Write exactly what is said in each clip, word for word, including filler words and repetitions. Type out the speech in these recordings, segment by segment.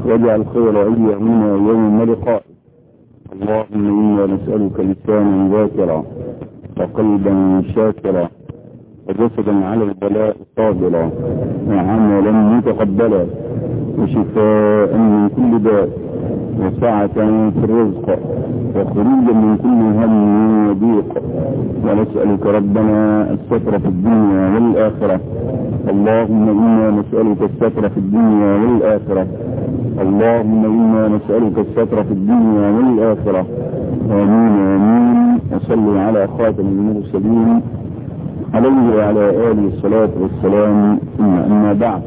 واجعل خير أيامنا يوم لقائك. اللهم إنا نسألك لسانا ذاكرا وقلبا شاكرا وجسدا على البلاء صابرا وعملا متقبلا وشفاء من كل داء وسعة في الرزق وخروجا من كل هم وضيق. ونسألك ربنا الستر في الدنيا والآخرة. اللهم إنا نسألك الستر في الدنيا والآخرة. اللهم إنا نسألك الستر في الدنيا والآخرة. آمين آمين. وصلوا على خاتم المرسلين عليه وعلى آله الصلاة والسلام. أما بعد،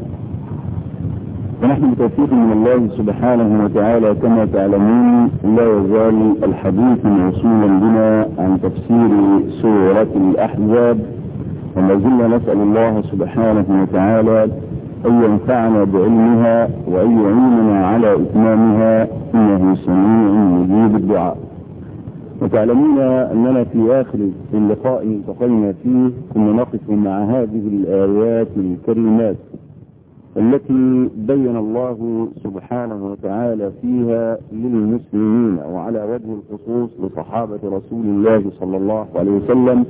ونحن بتوفيق من الله سبحانه وتعالى كما تعلمون لا يزال الحديث موصولا بنا عن تفسير سورة الأحزاب، وما زلنا نسأل الله سبحانه وتعالى أن ينفعنا بعلمها وأن يعيننا على إتمامها إنه سميع مجيب الدعاء. وتعلمون أننا في آخر اللقاء التقينا فيه كنا نقف مع هذه الآيات الكريمات التي بين الله سبحانه وتعالى فيها للمسلمين وعلى وجه الخصوص لصحابة رسول الله صلى الله عليه وسلم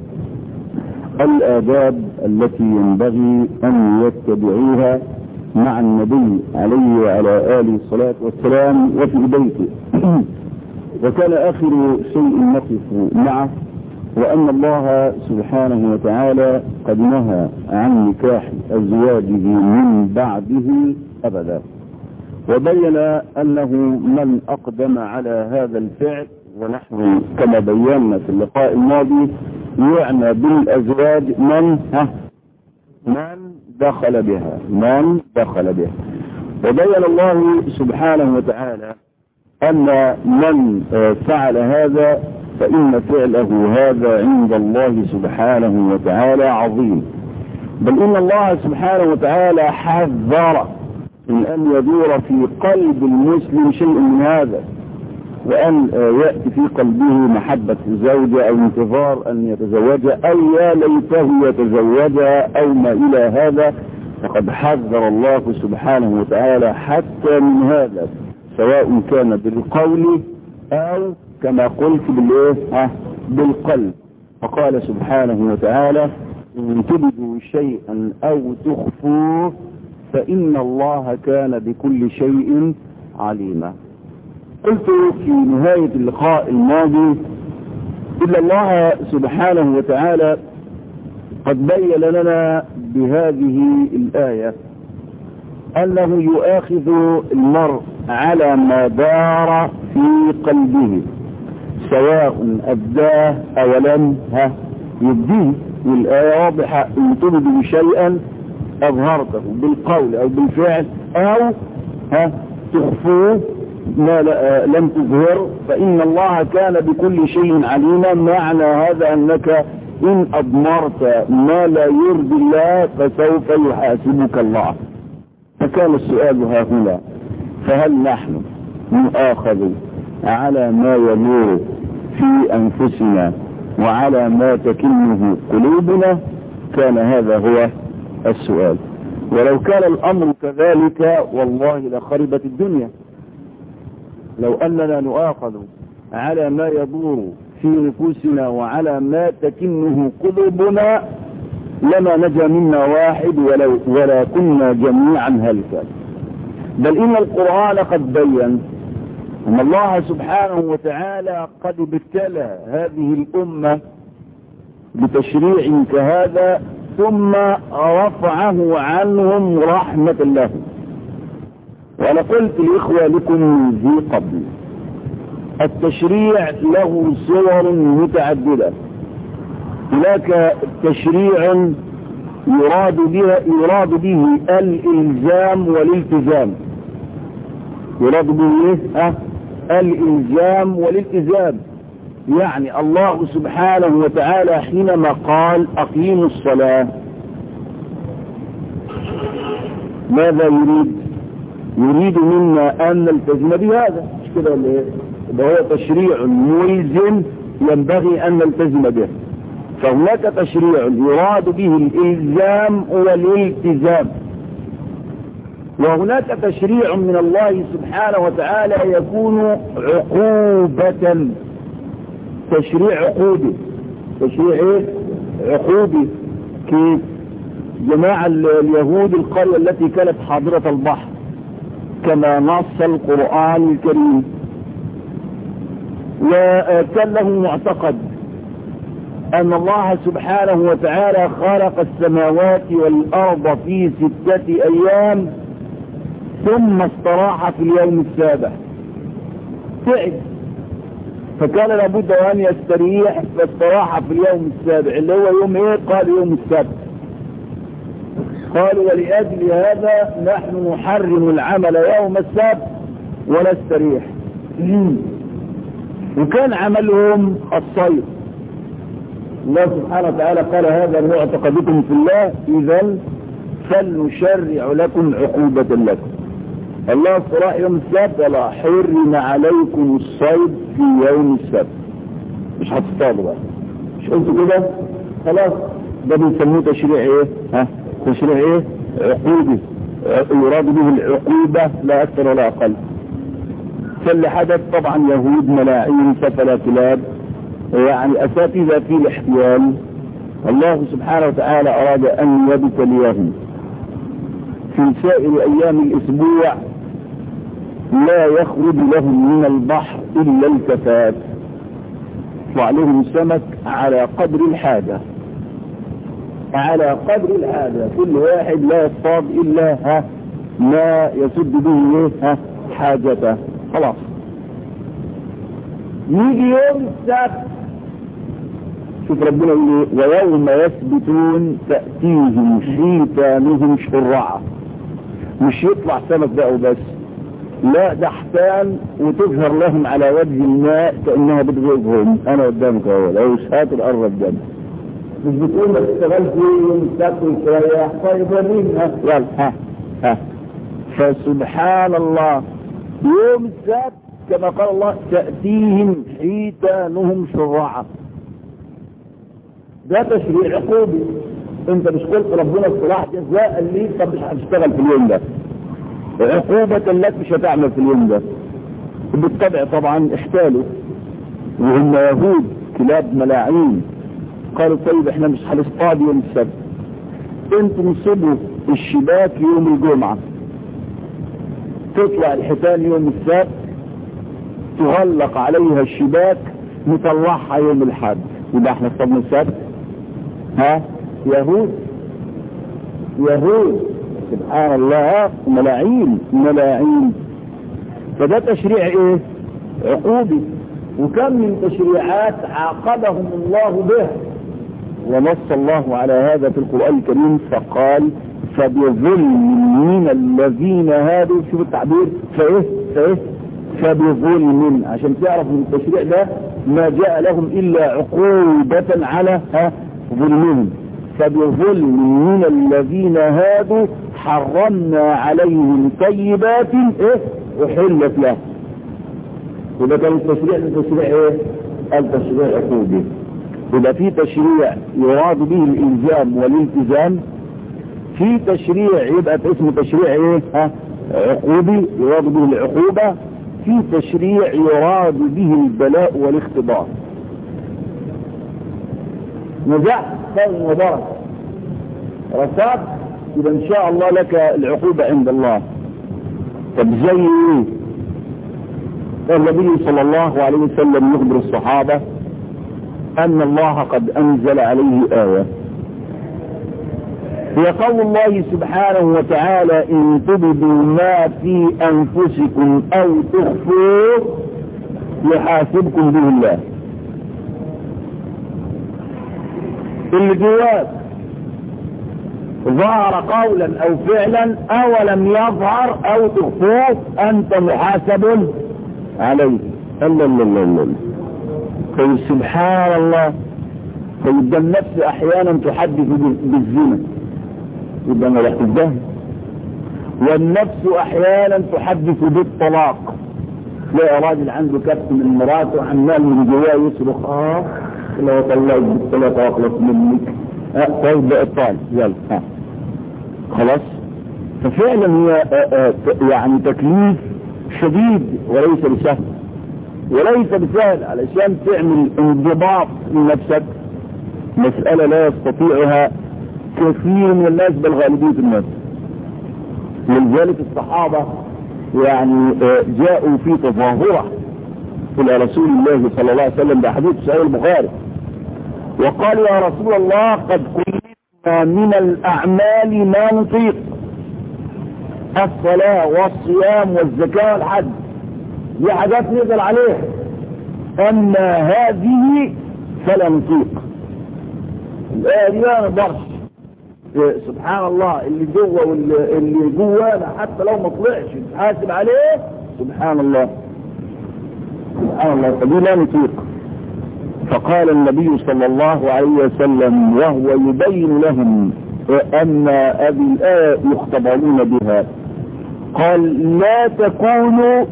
الآداب التي ينبغي أن يتبعوها مع النبي عليه وعلى آله الصلاة والسلام وفي بيته. وكان آخر شيء نقف معه وأن الله سبحانه وتعالى قد نهى عن نكاح أزواجه من بعده أبدا، وبين أنه من أقدم على هذا الفعل، ونحن كما بينا في اللقاء الماضي يعنى بالأزواج من ها من دخل بها من دخل بها. وبين الله سبحانه وتعالى أن من فعل هذا فإن فعله هذا عند الله سبحانه وتعالى عظيم، بل إن الله سبحانه وتعالى حذر من أن يدور في قلب المسلم شيء من هذا، وأن يأتي في قلبه محبة الزوجة أو انتظار أن يتزوجها أو يا ليته يتزوجها أو ما إلى هذا. فقد حذر الله سبحانه وتعالى حتى من هذا، سواء كان بالقول أو كما قلت بالايه بالقلب. فقال سبحانه وتعالى إن تبدوا شيئا أو تخفوه فإن الله كان بكل شيء عليما. قلت في نهاية اللقاء الماضي إلا الله سبحانه وتعالى قد بين لنا بهذه الآية أنه يؤاخذ المرء على ما دار في قلبه سواء أداه أو لم يبديه. والآية واضحة إن تبدوا شيئا أظهرته بالقول أو بالفعل أو ها تخفوه ما لم تظهر فإن الله كان بكل شيء عليما. معنى هذا أنك إن أضمرت ما لا يرضي الله فسوف يحاسبك الله. فكان السؤال ها هنا، فهل نحن نؤاخذ على ما يدور في أنفسنا وعلى ما تكنه قلوبنا؟ كان هذا هو السؤال. ولو كان الأمر كذلك والله لخربت الدنيا. لو أننا نؤاخذ على ما يدور في نفوسنا وعلى ما تكنه قلوبنا لما نجا منا واحد ولو ولا كنا جميعا هلكا. بل إن القرآن قد بين أن الله سبحانه وتعالى قد ابتلى هذه الأمة بتشريع كهذا ثم رفعه عنهم رحمة له. وأنا قلت لإخوة لكم من ذي قبل التشريع له صور متعددة. هناك تشريع يراد به, يراد به الإلزام والالتزام. يراد به أه الإلزام والالتزام. يعني الله سبحانه وتعالى حينما قال أقيموا الصلاة ماذا يريد؟ يريد منا أن نلتزم بهذا، مش كده ولا ايه؟ ده هو تشريع ملزم ينبغي أن نلتزم به. فهناك تشريع يراد به الإلزام والالتزام. وهناك تشريع من الله سبحانه وتعالى يكون عقوبة، تشريع عقوبي. تشريع ايه؟ عقوبي. كيف؟ جماعة اليهود القرية التي كانت حاضرة البحر كما نص القرآن الكريم، وكان له معتقد أن الله سبحانه وتعالى خلق السماوات والأرض في ستة أيام ثم استراح في اليوم السابع. تعب فكان لابد أن يستريح، فاستراح في اليوم السابع اللي هو يوم ايه؟ قال يوم السبت. قالوا ولأجل هذا نحن نحرم العمل يوم السبت ونستريح. وكان عملهم الصيد. الله سبحانه وتعالى قال هذا معتقدكم في الله، إذا فلنشرع لكم عقوبة لكم. الله استراح يوم السبت، ولا حرم عليكم الصيد في يوم السبت. مش هتصطادوا بقى، مش قلتوا كده؟ خلاص ده بنسموه تشريع ايه؟ ها؟ تشريع ايه؟ عقوبي، يراد به العقوبة لا أكثر ولا أقل. فاللي حدث طبعا يهود ملاعين سفل كلاب، يعني أساتذة في الاحتيال. الله سبحانه وتعالى أراد أن يبتليهم في سائر أيام الأسبوع، لا يخرج لهم من البحر إلا الكفاف، وعليهم سمك على قدر الحاجة، على قدر الحاجة. كل واحد لا يصطاد إلا ها ما يسد به ها حاجته. خلاص يجي يوم السبت، شوف ربنا يقول ويوم يثبتون تأتيهم حيتانهم شرعا. مش يطلع سمك بقى وبس، لا ده حتان وتظهر لهم على وجه الماء كأنها بتغيظهم. انا قدامك اهو، لو شهات الارض جنب مش بتقول ما تشتغلش يوم السبت وتريح. طيب وريني ها يلا ها ها. فسبحان الله يوم السبت كما قال الله تأتيهم حيتانهم شرعا. ده تشريع عقوبي. انت مش قلت ربنا اصطلاح جزاء لي؟ طب مش هتشتغل في اليوم ده، عقوبة لك مش هتعمل في اليوم ده. بالطبع طبعا احتالوا، وهم يهود كلاب ملاعين. قالوا طيب احنا مش هنصطاد يوم السبت، انتوا نصبوا الشباك يوم الجمعة، تطلع الحيتان يوم السبت، تغلق عليها الشباك، نطلعها يوم الحد. يبقى احنا اصطادنا السبت. ها يهود يهود سبحان الله، ملاعين ملاعين. فده تشريع ايه؟ عقوبي. وكم من تشريعات عاقبهم الله بها، ونص الله على هذا في القرآن الكريم فقال فبظلم من الذين هادوا. شوف التعبير، فايه فايه فبظلم، عشان تعرف من التشريع ده ما جاء لهم الا عقوبة على ها ظلمهم. فبظلم من الذين هادوا حرمنا عليهم طيبات ايه احلت له. وده كان التشريع التشريع ايه؟ التشريع عقوبي. يبقى في تشريع يراد به الالزام والالتزام، في تشريع يبقى اسمه تشريع ايه؟ ها عقوبي يراد به العقوبة، في تشريع يراد به البلاء والاختبار. نجحت خير وبركة، رسالت يبقى ان شاء الله لك العقوبة عند الله. طب زي ايه؟ النبي صلى الله عليه وسلم يخبر الصحابة ان الله قد انزل عليه آية، هي قول الله سبحانه وتعالى ان تبدوا ما في انفسكم او تخفوه يحاسبكم به الله. اللي جواك ظهر قولا او فعلا او لم يظهر او تخفوه انت محاسب عليه. الله الله الله الله. طيب سبحان الله. طيب ده النفس احيانا تحدث بالزنا، يبقى ما رحت الدهن. والنفس احيانا تحدث بالطلاق، تلاقي راجل عنده كبت من مراته عمال من جواه يصرخ اه لو طلعت بالطلاق واخلص منك. اه طيب بقى الطالب يلا ها خلاص. ففعلا هي يعني تكليف شديد وليس بسهل، وليس بسهل علشان تعمل انضباط لنفسك، مسألة لا يستطيعها كثير من الناس بل غالبية الناس. ولذلك الصحابة يعني جاءوا في تظاهرة إلى رسول الله صلى الله عليه وسلم بحديث صحيح البخاري، وقال يا رسول الله قد كلفنا من الأعمال ما نطيق، الصلاة والصيام والزكاة والحج دي حاجات نقدر عليها، أما هذه فلا نطيق. الآية دي ما نقدرش. سبحان الله، اللي جوه واللي جوانا حتى لو ما طلعش تحاسب عليه، سبحان الله سبحان الله، فدي لا نطيق. فقال النبي صلى الله عليه وسلم وهو يبين لهم أن هذه الآية يختبرون بها، قال لا تكونوا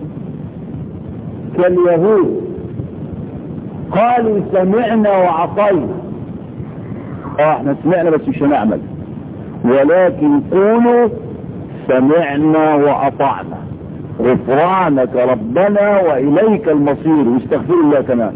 كاليهود قالوا سمعنا وعصينا. اه احنا سمعنا بس مش هنعمل، ولكن قولوا سمعنا وأطعنا غفرانك ربنا وإليك المصير، واستغفر الله كمان.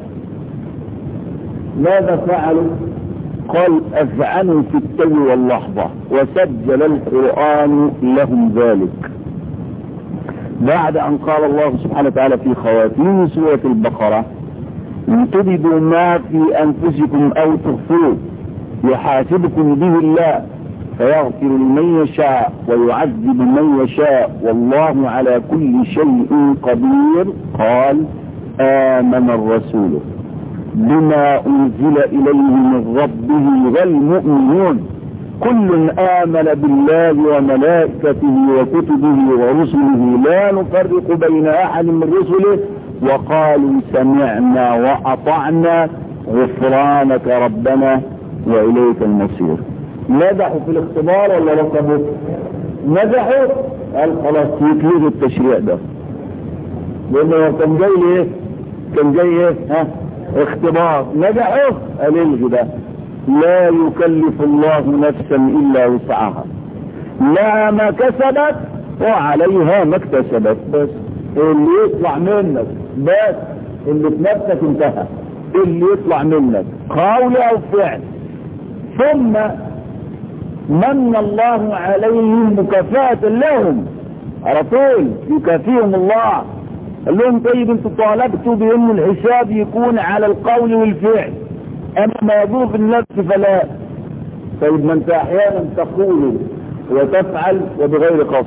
ماذا فعلوا؟ قال أفعنوا في التو واللحظة، وسجل القرآن لهم ذلك. بعد أن قال الله سبحانه وتعالى في خواتيم سورة البقرة إن تبدوا ما في أنفسكم أو تخفوه يحاسبكم به الله فيغفر لمن يشاء ويعذب من يشاء والله على كل شيء قدير، قال آمن الرسول بما أنزل إليه من ربه والمؤمنون كل آمن بالله وملائكته وكتبه ورسله لا نفرق بين أحد من رسله وقالوا سمعنا وأطعنا غفرانك ربنا وإليك المصير. نجحوا في الاختبار ولا ركبوا؟ نجحوا. قال خلاص يكلفوا التشريع ده، لأنه كان جاي ايه؟ كان جاي ايه؟ ها؟ اختبار. نجحوا. قال الغي ده، لا يكلف الله نفسا إلا وسعها، لها ما كسبت وعليها ما اكتسبت. بس اللي يطلع منك بس اللي في نفسك انتهى، اللي يطلع منك قول أو فعل. ثم من الله عليهم مكافأة لهم، على طول يكافيهم الله. قال لهم طيب انتوا طالبتوا بأن الحساب يكون على القول والفعل، أما ما يدور في النفس فلا. طيب ما انت أحيانا تقول وتفعل وبغير قصد،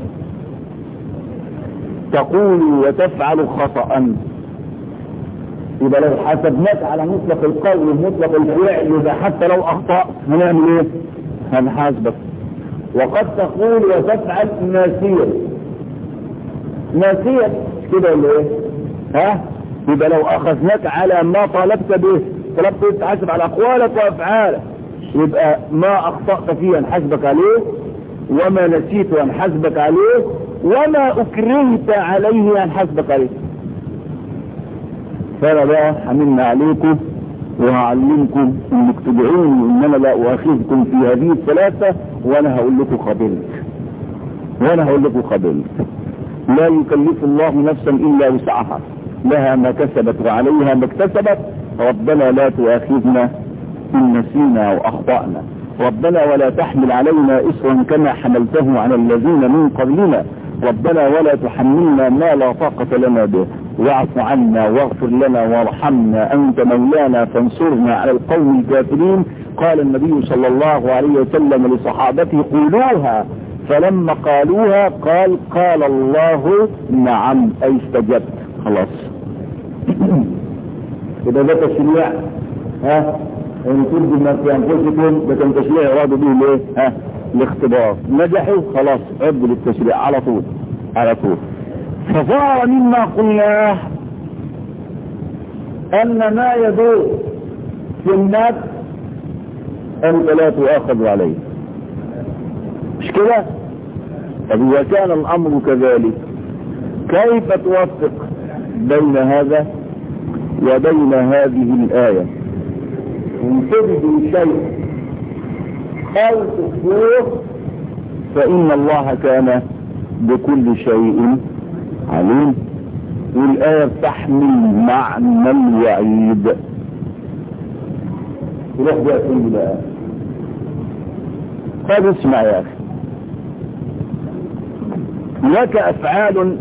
تقول وتفعل خطأ، يبقى لو حسبناك على مطلق القول ومطلق الفعل يبقى حتى لو أخطأت هنعمل ايه؟ هنحاسبك. وقد تقول وتفعل ناسيا، ناسيا كده ولا ايه؟ ها؟ يبقى لو أخذناك على ما طالبت به، طلبت تحاسب على أقوالك وأفعالك، يبقى ما أخطأت فيه هنحاسبك عليه، وما نسيت هنحاسبك عليه، وما أكرهت عليه هنحاسبك عليه. فأنا بقى حملنا عليكم وهعلمكم انك تدعوني ان انا لا اؤاخذكم في هذه الثلاثة، وانا هقول لكم قبلت وانا هقول لكم قبلت. لا يكلف الله نفسا الا وسعها، لها ما كسبت وعليها ما اكتسبت. ربنا لا تؤاخذنا ان نسينا واخطأنا، ربنا ولا تحمل علينا إصرا كما حملته على الذين من قبلنا، ربنا ولا تحملنا ما لا طاقة لنا به، واعف عنا واغفر لنا وارحمنا أنت مولانا فانصرنا على القوم الكافرين. قال النبي صلى الله عليه وسلم لصحابته قولوها، فلما قالوها قال قال الله نعم أي استجبت. خلاص إذا ده تشريع، ها ان ترضوا ما في انفسكم، ده كان تشريع يرادوا به ليه؟ ها الاختبار. نجحوا خلاص عدوا للتشريع على طول على طول. فظهر مما قلناه ان ما يدور في النفس انت لا تؤاخذ عليه، مش كده؟ طب اذا كان الامر كذلك كيف توفق بين هذا وبين هذه الآية؟ ان تبدوا شيء او تخفوه فان الله كان بكل شيء عليم. والآية تحمل معنى الوعيد. روح بقى فين بقى؟ طيب اسمع يا أخي، لك أفعال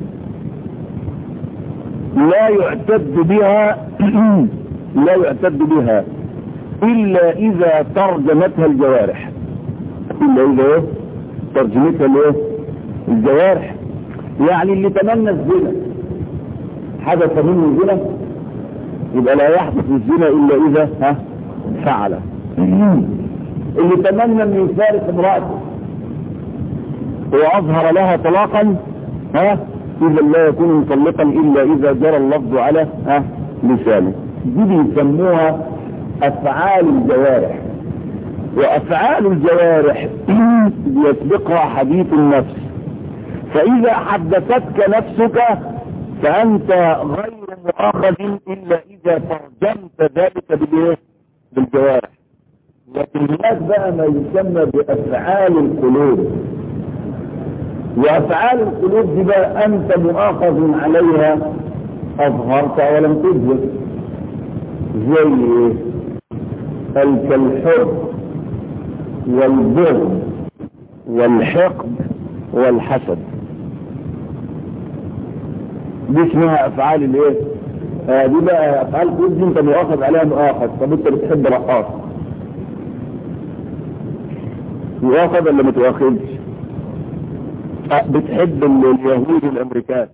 لا يعتد بها لا يعتد بها إلا إذا ترجمتها الجوارح. إلا إذا ترجمتها الايه؟ الجوارح. يعني اللي تمنى الزنا حدث منه الزنا يبقى لا يحدث الزنا إلا إذا ها فعل. اللي تمنى أن يفارق امرأته وأظهر لها طلاقا ها إذا لا يكون مطلقا إلا إذا جرى اللفظ على ها لسانه. دي بيسموها أفعال الجوارح. وأفعال الجوارح يسبقها حديث النفس. فإذا حدثتك نفسك فأنت غير مؤاخذ إلا إذا ترجمت ذلك بالإيه؟ بالجوارح. لكن هناك بقى ما يسمى بأفعال القلوب. وأفعال القلوب دي بقى أنت مؤاخذ عليها أظهرت ولم تظهر. زي الحب والبغض والحقد والحسد. دي اسمها افعال الايه؟ آه دي بقى افعال القلوب، دي انت مؤاخذ عليها مؤاخذ. طب انت بتحب رقاص مؤاخذ ولا ما تؤاخذش؟ آه بتحب اليهود الامريكان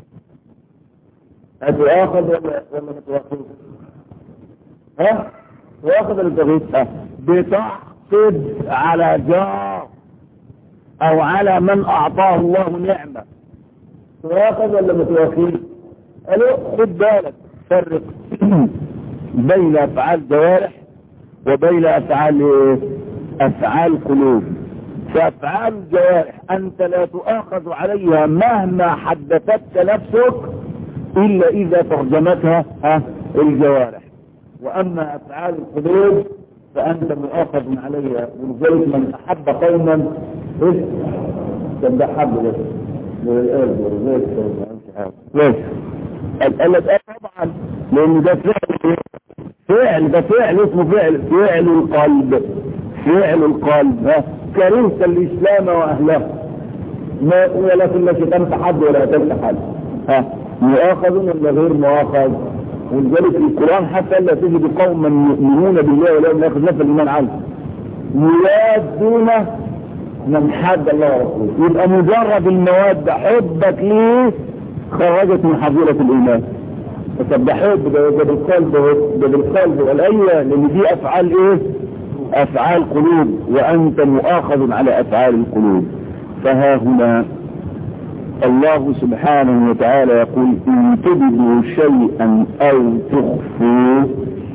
هتؤاخذ ولا ولا ما تؤاخذش؟ ها؟ تؤاخذ ولا تؤاخذش؟ بتحقد على جار او على من اعطاه الله نعمة تؤاخذ ولا ما تؤاخذش؟ قالوا خد بالك، فرق بين افعال جوارح وبين افعال افعال قلوب. فافعال الجوارح انت لا تؤاخذ عليها مهما حدثتك نفسك الا اذا ترجمتها ها الجوارح. واما افعال القلوب فانت مؤاخذ عليها. ولذلك من احب قوما ايه كان ده حب بس ليش قالت اه طبعا لان ده فعل فعل ده فعل اسمه فعل فعل القلب. فعل القلب ها كرهت الاسلام واهله ما ولكن لا شتمت حد ولا قتلت حد ها مؤاخذ ولا غير مؤاخذ. ولذلك في القران حتى لا تجد قوما يؤمنون بالله ولا يؤمنون نفس الايمان عنه يوادون من حد الله ورسوله. يبقى مجرد المواد حبك ليه خرجت من حظيرة الإيمان. طب ده حب ده بالقلب ده بالقلب والأية لأن دي أفعال إيه؟ أفعال قلوب وأنت مؤاخذ على أفعال القلوب. فها هنا الله سبحانه وتعالى يقول إن تبدوا شيئا أو تخفوه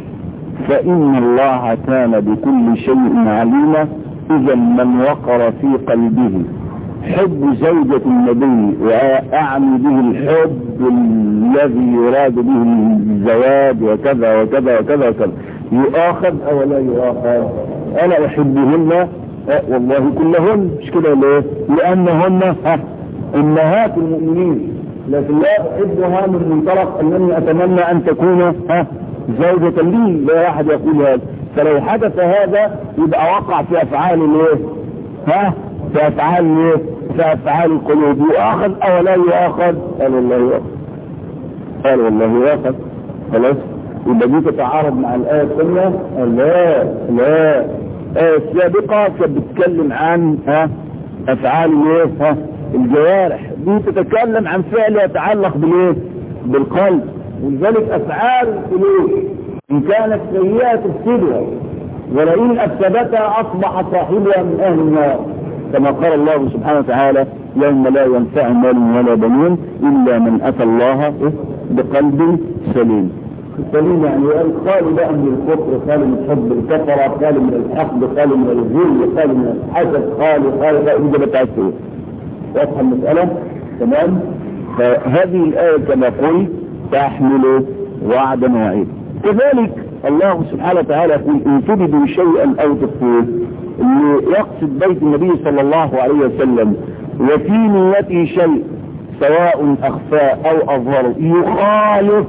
فإن الله كان بكل شيء عليما. إذا من وقر في قلبه حب زوجة النبي وأعني به الحب الذي يراد به الزواج وكذا وكذا وكذا وكذا يؤاخذ أو لا يؤاخذ؟ أنا أحبهن أه والله كلهن مش كده ليه؟ لأنهن أمهات المؤمنين. لكن لا أحبها من منطلق أنني أتمنى أن تكون ها زوجة لي. لا أحد يقول هذا. فلو حدث هذا يبقى وقع في أفعال الايه؟ ها في أفعال الايه؟ في أفعال القلوب. يؤاخذ أو لا يؤاخذ؟ قال والله يؤاخذ. قال والله يؤاخذ. خلاص يبقى دي تتعارض مع الآية الثانية؟ لا لا الآية السابقة كانت بتتكلم عن ها أفعال الايه؟ ها الجوارح. دي تتكلم عن فعل يتعلق بالايه؟ بالقلب. ولذلك أفعال القلوب إن كانت سيئة تفسدها ولئن أفسدتها أصبح صاحبها من أهل النار كما قال الله سبحانه وتعالى يوم لا ينفع مال ولا بنون إلا من أتى الله بقلب سليم. سليم يعني خالي بقى من الكفر، خالي من حب الكفرة، خالي من الحقد، خالي من الذل، خالي من الحسد، خالي خالي خالي إذا بتعسوا. واضحة المسألة؟ تمام؟ فهذه الآية كما قلت تحمل وعدا وعيدا. كذلك الله سبحانه وتعالى يقول إن تبدوا شيئا أو تخفوه. اللي يقصد بيت النبي صلى الله عليه وسلم وفي نيته شيء سواء أخفاه أو أظهره يخالف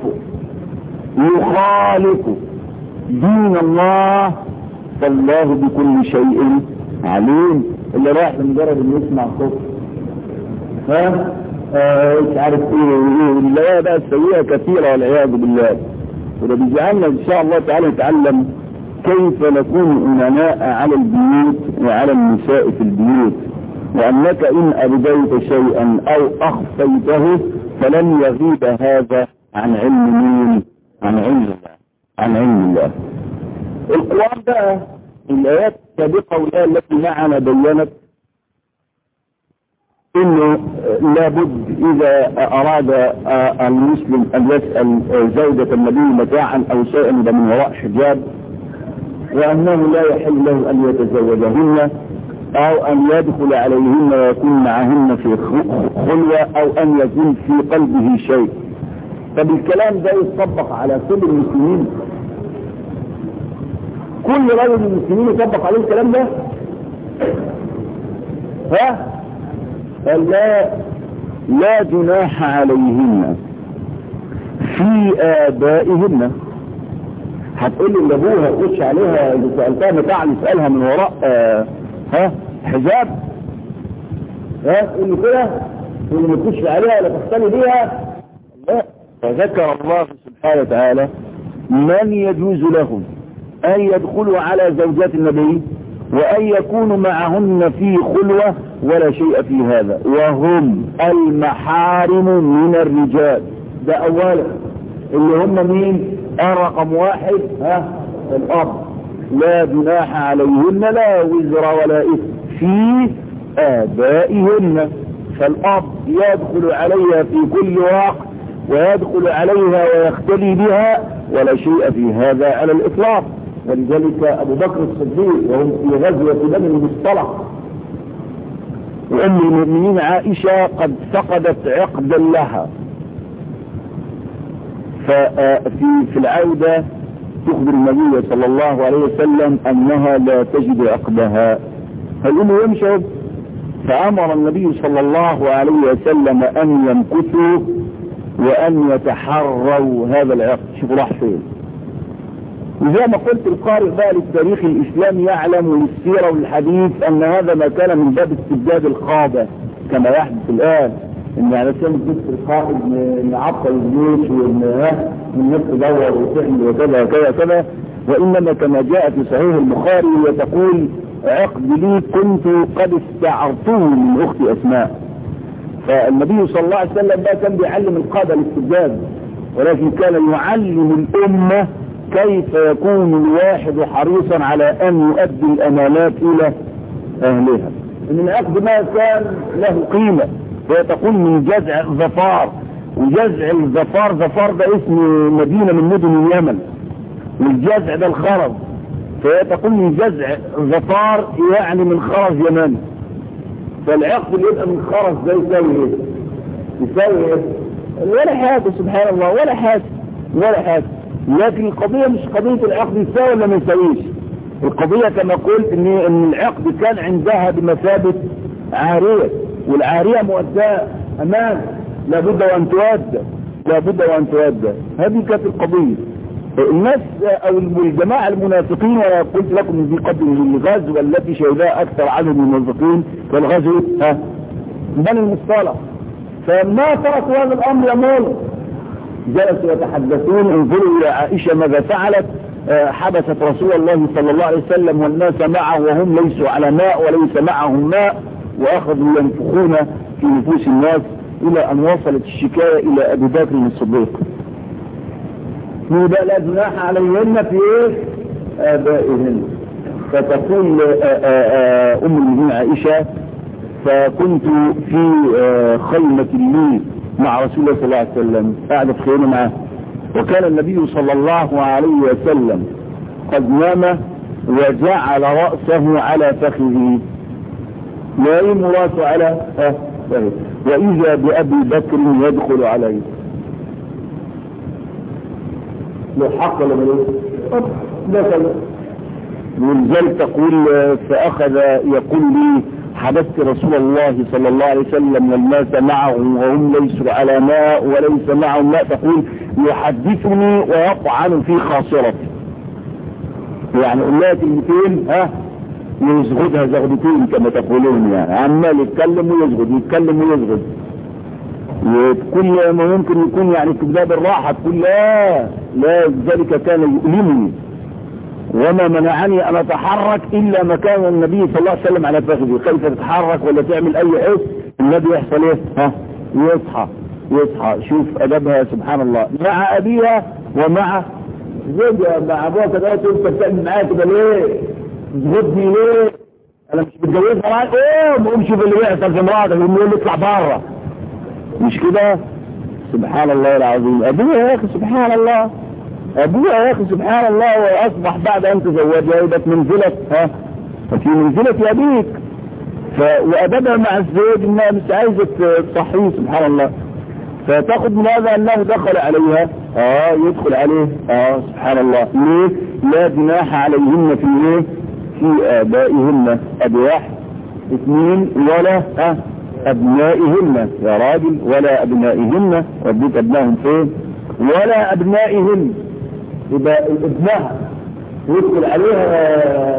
يخالف دين الله، فالله بكل شيء عليم. اللي رايح لمجرد انه يسمع صوت ها مش عارف ايه اللي بقى السيئة كثيرة والعياذ بالله. وده بيجعلنا ان شاء الله تعالى نتعلم كيف نكون امناء على البيوت وعلى النساء في البيوت، وانك ان ابديت شيئا او اخفيته فلن يغيب هذا عن علم مين؟ عن علم الله، عن علم الله. القرآن بقى الآيات السابقة والآية التي معنا بيّنت انه لابد اذا اراد المسلم ان يسأل زوجة النبي متاعا او شيئا من وراء حجاب، وانه لا يحل له ان يتزوجهن او ان يدخل عليهن ويكون معهن في خلوة او ان يكون في قلبه شيء. طب الكلام ده يطبق على كل المسلمين؟ كل رجل من المسلمين يطبق عليه الكلام ده؟ ها؟ لا لا جناح عليهن في آبائهن. هتقول لي لابوها تخش عليها اذا سألتها متاع نسألها من وراء آه ها حجاب؟ ها تقول لي كده تقول لي ما تخش عليها ولا تختلي بيها؟ لا. فذكر الله سبحانه وتعالى من يجوز لهم أن يدخلوا على زوجات النبي وأن يكونوا معهن في خلوة ولا شيء في هذا، وهم المحارم من الرجال. ده أولا اللي هم مين؟ رقم واحد ها الأب، لا جناح عليهن لا وزر ولا إثم في آبائهن. فالأب يدخل عليها في كل وقت ويدخل عليها ويختلي بها ولا شيء في هذا على الإطلاق. ولذلك أبو بكر الصديق وهم في غزوة بني المصطلق وأم المؤمنين عائشة قد فقدت عقدا لها، ففي في العودة تخبر النبي صلى الله عليه وسلم أنها لا تجد عقدها، فالأم يمشوا، فأمر النبي صلى الله عليه وسلم أن يمكثوا وأن يتحروا هذا العقد. شوفوا راح فين. وزي ما قلت القارئ بقى للتاريخ الإسلامي يعلم والسيرة والحديث أن هذا ما كان من باب استبداد القادة كما يحدث الآن، إن على سبيل المثال القائد يعطل الجيش وإن الناس تدور وتعمل وكذا وكذا كذا، وإنما كما جاء في صحيح البخاري وتقول عقد لي كنت قد استعرته من أختي أسماء. فالنبي صلى الله عليه وسلم بقى كان بيعلم القادة الاستبداد، ولكن كان يعلم الأمة كيف يكون الواحد حريصا على أن يؤدي الأمانات إلى أهلها. إن العقد ما كان له قيمة، وهي تقول من جزع ظفار، وجزع الظفار ظفار ده اسم مدينة من مدن اليمن، والجزع ده الخرز، فهي تقول من جزع ظفار يعني من خرز يمن. فالعقد اللي يبقى من خرز ده يساوي ايه؟ يساوي ايه؟ ولا حاجة سبحان الله، ولا حاجة ولا حاجة. لكن القضية مش قضية العقد يساوي ولا ما يساويش، القضية كما قلت ان ان العقد كان عندها بمثابة عارية، والعارية مؤداة امان، لابد وان تؤدى، لابد وان تؤدى. هذه كانت القضية. الناس او الجماعة المنافقين، وانا قلت لكم دي قبل الغزوة التي شهدها اكثر عدد من المنافقين والغزوة ها بني المصطلق، فما تركوا هذا الامر يمول، جلسوا يتحدثون انظروا الى عائشة ماذا فعلت، حبست رسول الله صلى الله عليه وسلم والناس معه وهم ليسوا على ماء وليس معهم ماء، واخذوا ينفخون في نفوس الناس الى ان وصلت الشكاية الى ابي بكر الصديق. يبقى لا جناح عليهن في ايه؟ آبائهن. فتقول ام المؤمنين عائشة فكنت في خيمة لي مع رسول الله صلى الله عليه وسلم، قاعدة في خيمة معه، وكان النبي صلى الله عليه وسلم قد نام وجعل رأسه على فخذه، نايم رأسه على فخذه، وإذا بأبي بكر يدخل عليه. لو حق ولا ملوك دخل. ولذلك تقول فأخذ يقول لي حدثت رسول الله صلى الله عليه وسلم والناس معهم وهم ليسوا على ماء وليس معهم ماء، تقول يحدثني ويطعن في خاصرتي. يعني قل لها كلمتين ها يزغدها زغدتين كما تقولون، يعني عمال يتكلم ويزغد يتكلم ويزغد. كل ما يمكن يكون يعني كده بالراحة تقول لا لا ذلك كان يؤلمني وما منعني ان اتحرك الا مكان النبي صلى الله عليه وسلم على فخذي. كيف تتحرك ولا تعمل اي حس النبي يحصل ايه؟ ها يصحى يصحى. شوف ادبها سبحان الله مع ابيها ومع زوجها مع ابوها كده. انت بتعمل معايا كده ليه؟ تزغدني ليه؟ انا مش متجوزها معاك. ايه قوم شوف اللي بيحصل في مراتك يقول لي اطلع بره. مش كده؟ سبحان الله العظيم. ابوها يا اخي سبحان الله، ابوها يا اخي سبحان الله، واصبح بعد ان تزوجها يبقى منزلة ها ففي منزلة ابيك. ف... وادبها مع الزوج انها مش عايزة تصحيه سبحان الله. فتاخذ من هذا انه دخل عليها اه يدخل عليه اه سبحان الله. ليه؟ لا جناح عليهن في ايه؟ في ابائهن. ادي واحد. اثنين ولا ها ابنائهن يا راجل، ولا ابنائهن. وديت ابنائهم فين؟ ولا ابنائهن. يبقى ابنها يدخل عليها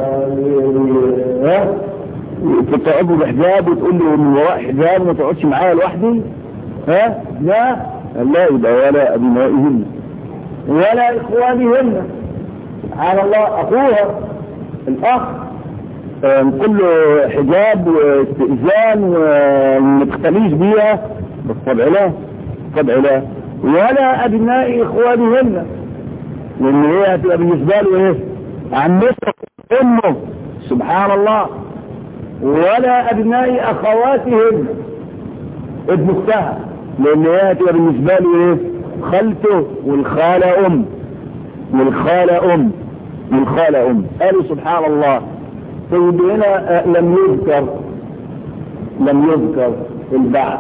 ها تتعبه بحجاب وتقول له من وراء حجاب وما تقعدش معايا لوحدي ها لا لا. يبقى ولا ابنائهن ولا اخوانهن. سبحان الله. اخوها الاخ نقول له حجاب واستئذان وما تختليش بيها بالطبع لا بالطبع لا. ولا ابناء اخوانهن لان هي هتبقى بالنسبه له ايه؟ عمته امه سبحان الله. ولا ابناء اخواتهن ابن اختها لان هي هتبقى بالنسبه له ايه؟ خالته والخاله ام والخاله ام والخاله ام. قالوا سبحان الله. طيب هنا لم يذكر لم يذكر البعث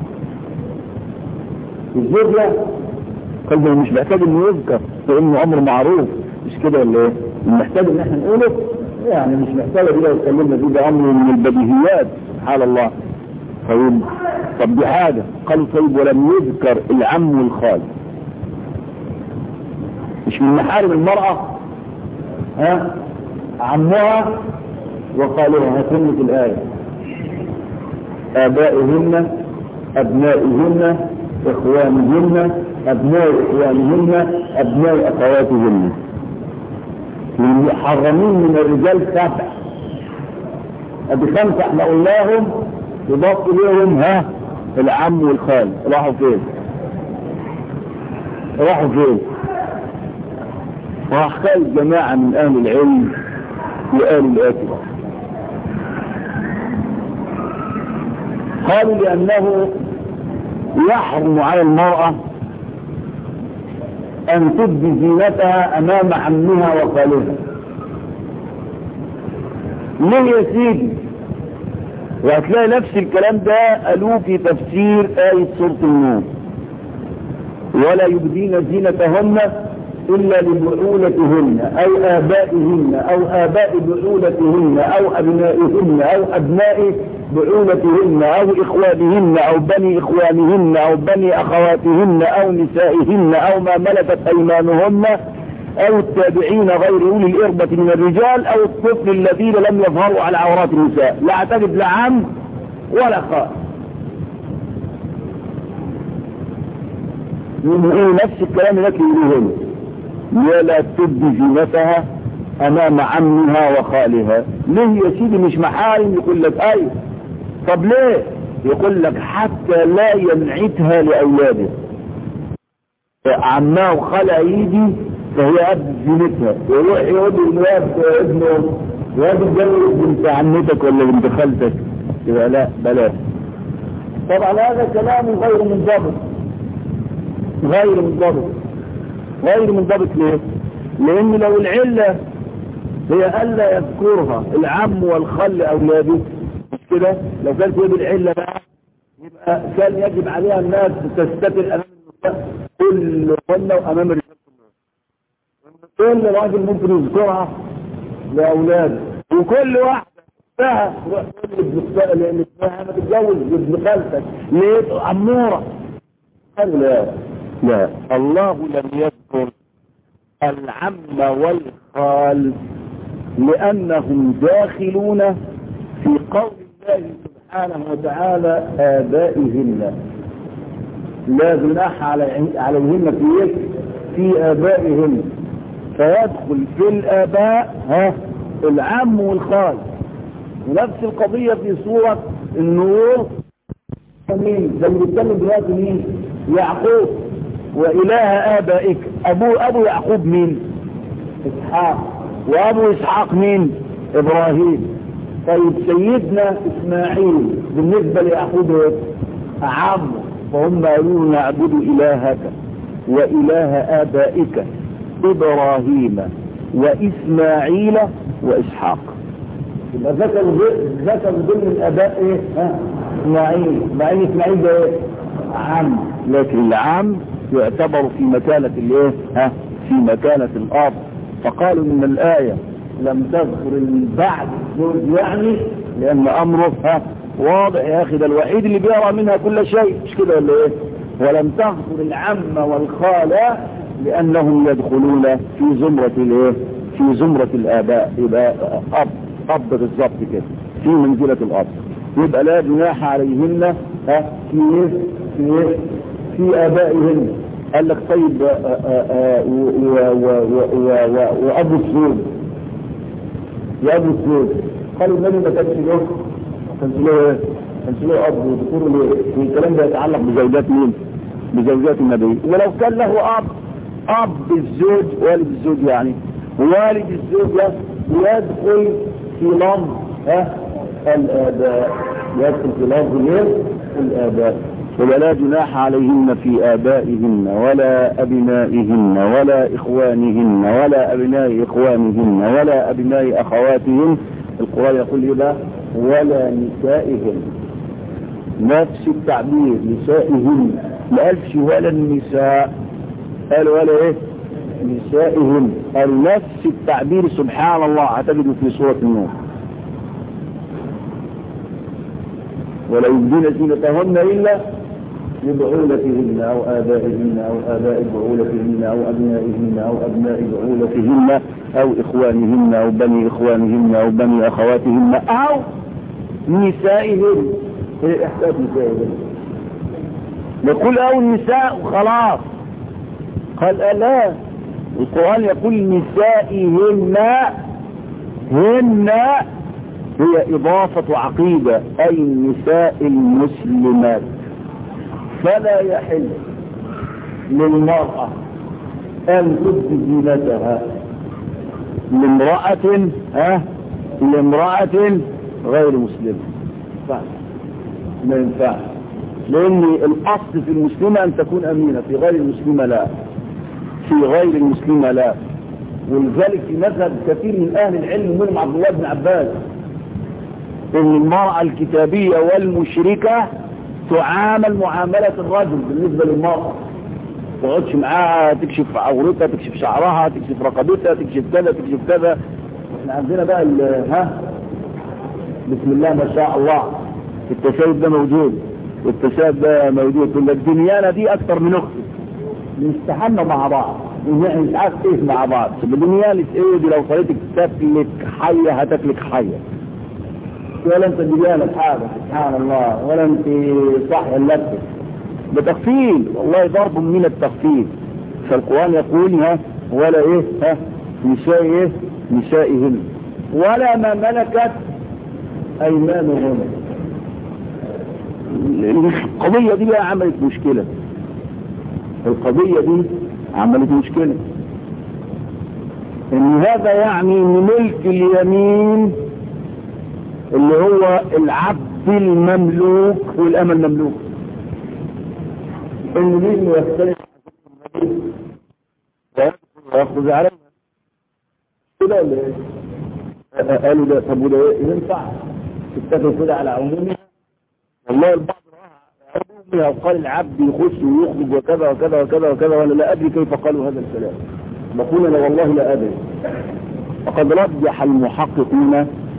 الزوجة. قلبه مش محتاج انه يذكر لانه امر معروف مش كده ولا ايه؟ محتاج ان احنا نقوله يعني مش محتاج كده يتكلمنا فيه. ده امر من البديهيات سبحان الله. طيب طب دي حاجه. قالوا طيب ولم يذكر العم والخال مش من محارم المرأة ها عمها وخالها. هتم في الآية آبائهن أبنائهن إخوانهن أبناء إخوانهن أبناء أخواتهن. المحرمين من الرجال سبع. أدي خمسة احنا قلناهم يضاف إليهم ها العم والخال. راحوا فين؟ راحوا فين؟ راح خالد جماعة من أهل العلم وآل الآتبة قالوا لأنه يحرم على المرأة أن تبدي زينتها أمام عمها وخالها. ليه يا سيدي؟ وهتلاقي نفس الكلام ده قالوه في تفسير آية سورة النور. ولا يبدين زينتهن إلا لبعولتهن أو آبائهن أو آباء بعولتهن أو أبنائهن أو أبناء بعولتهن أو إخوانهن أو بني إخوانهن أو بني أخواتهن أو نسائهن أو ما ملكت أيمانهن أو التابعين غير أولي الإربة من الرجال أو الطفل الذين لم يظهروا على عورات النساء. لا تجد لا عم ولا خال. يقول نفس الكلام لك يقولون ولا تبدي زينتها امام عمها وخالها. ليه يا سيدي مش محارم؟ يقول لك اي. طب ليه؟ يقول لك حتى لا ينعتها لاولاده. عمها وخالها يجي فهي ابد زينتها ويروح يقول الواد ابنه واد اتجوز بنت عمتك ولا بنت خالتك يبقى لا بلاش. طبعا هذا كلام غير منضبط غير منضبط غير منضبط. ليه؟ لان لو العلة هي الا يذكرها العم والخل اولاده مش كده؟ لو كانت هي بالعلة بقى يبقى كان يجب عليها الناس تستتر امام النساء كلهن وامام الرجال كلهم. كل راجل ممكن يذكرها لاولاده وكل واحدة فيها تروح تقول ابن لان ابنها ما تتجوز ابن خالتك ليه عموره؟ قال لا لا، الله لم يذكر العم والخال لانهم داخلون في قول الله سبحانه وتعالى آبائهن، لا جناح عليهن في ايه؟ في آبائهن، فيدخل في الآباء ها العم والخال. ونفس القضية في سورة النور، مين ده اللي بيتكلم دلوقتي؟ مين؟ يعقوب. وإله آبائك، أبو أبو يعقوب مين؟ إسحاق. وأبو إسحاق مين؟ إبراهيم. طيب سيدنا إسماعيل بالنسبة ليعقوب عمه، فهم قالوا نعبد إلهك وإله آبائك إبراهيم وإسماعيل وإسحاق. يبقى ذكر ذكر ضمن الآباء إيه؟ ها؟ إسماعيل. مع إن إسماعيل ده إيه؟ عم، لكن العم يعتبر في مكانة الإيه؟ ها؟ في مكانة الأب. فقالوا إن الآية لم تذكر بعد الزوج، يعني لأن أمره ها واضح يا أخي، ده الوحيد اللي بيرى منها كل شيء، مش كده ولا إيه؟ ولم تذكر العم والخالة لأنهم يدخلون في زمرة الإيه؟ في زمرة الآباء. يبقى أب أب بالضبط كده في منزلة الأب. يبقى لا جناح عليهن ها في إيه؟ في إيه؟ في آبائهن. قال لك طيب وأبو الزوج وأبو الزوج قالوا النبي ما كانش له كانش له ايه؟ كانش له أب. وذكروا ليه؟ والكلام ده يتعلق بزوجات مين؟ بزوجات النبي. ولو كان له أب، أب الزوج والد الزوج يعني والد الزوجة يدخل في لفظ ها الآباء، يدخل في لفظ ايه؟ الآباء. ولا جناح عليهن في آبائهن ولا أبنائهن ولا إخوانهن ولا أبناء إخوانهن ولا أبناء أخواتهن. القرآن يقول إيه؟ ولا نسائهن. نفس التعبير، نسائهن. ما قالش ولا النساء، قال ولا إيه؟ نسائهن. قال نفس التعبير. سبحان الله، هتجده في سورة النور. ولا يبدين زينتهن إلا لبعولتهن أو آبائهن أو آباء بعولتهن أو أبنائهن أو أبناء بعولتهن أو إخوانهن أو بني إخوانهن أو بني أخواتهن أو نسائهن. إيه إحساس نسائهن؟ نقول أو النساء وخلاص. قال لا، القرآن يقول نسائهن. هن هي إضافة عقيدة، أي النساء المسلمات. فلا يحل للمرأة أن تبدي زينتها لامرأة ها لامرأة غير مسلمة. ما ينفعش، لأن الأصل في المسلمة أن تكون أمينة، في غير المسلمة لا، في غير المسلمة لا. ولذلك في مذهب كثير من أهل العلم منهم عبد الله بن عباس ان المرأة الكتابية والمشركة تعامل معاملة الرجل بالنسبة للمرأة. ما تقعدش معاها تكشف عورتها، تكشف شعرها، تكشف رقبتها، تكشف كذا تكشف كذا. احنا عندنا بقى ها بسم الله ما شاء الله التشابه ده موجود، والتشابه ده موجود. تقول لك دنيانا دي اكتر من اختي، نستحمى مع بعض مش عارف ايه مع بعض. دنيانا ايه دي؟ لو خليتك تاكلك حية هتاكلك حية، ولا انت ديانك حاجة سبحان الله، ولا انت صح اللبس. بتخفيل والله، ضرب من التخفيل. فالقرآن يقول ها ولا ايه ها نساء ايه نسائهن ولا ما ملكت ايمانهن. القضية دي بقى عملت مشكلة. القضية دي عملت مشكلة ان هذا يعني ان ملك اليمين اللي هو العبد المملوك والأمة المملوك، إنه مين يختلف ويأخذ عليها كده ولا إيه؟ قالوا ده طب وده إيه؟ ينفع تتفق كده على عمومها؟ والله البعض رأى وقال العبد يخش ويخرج وكذا وكذا وكذا وكذا، وأنا لا أدري كيف قالوا هذا الكلام. بقول أنا والله لا أدري. وقد رجح المحققون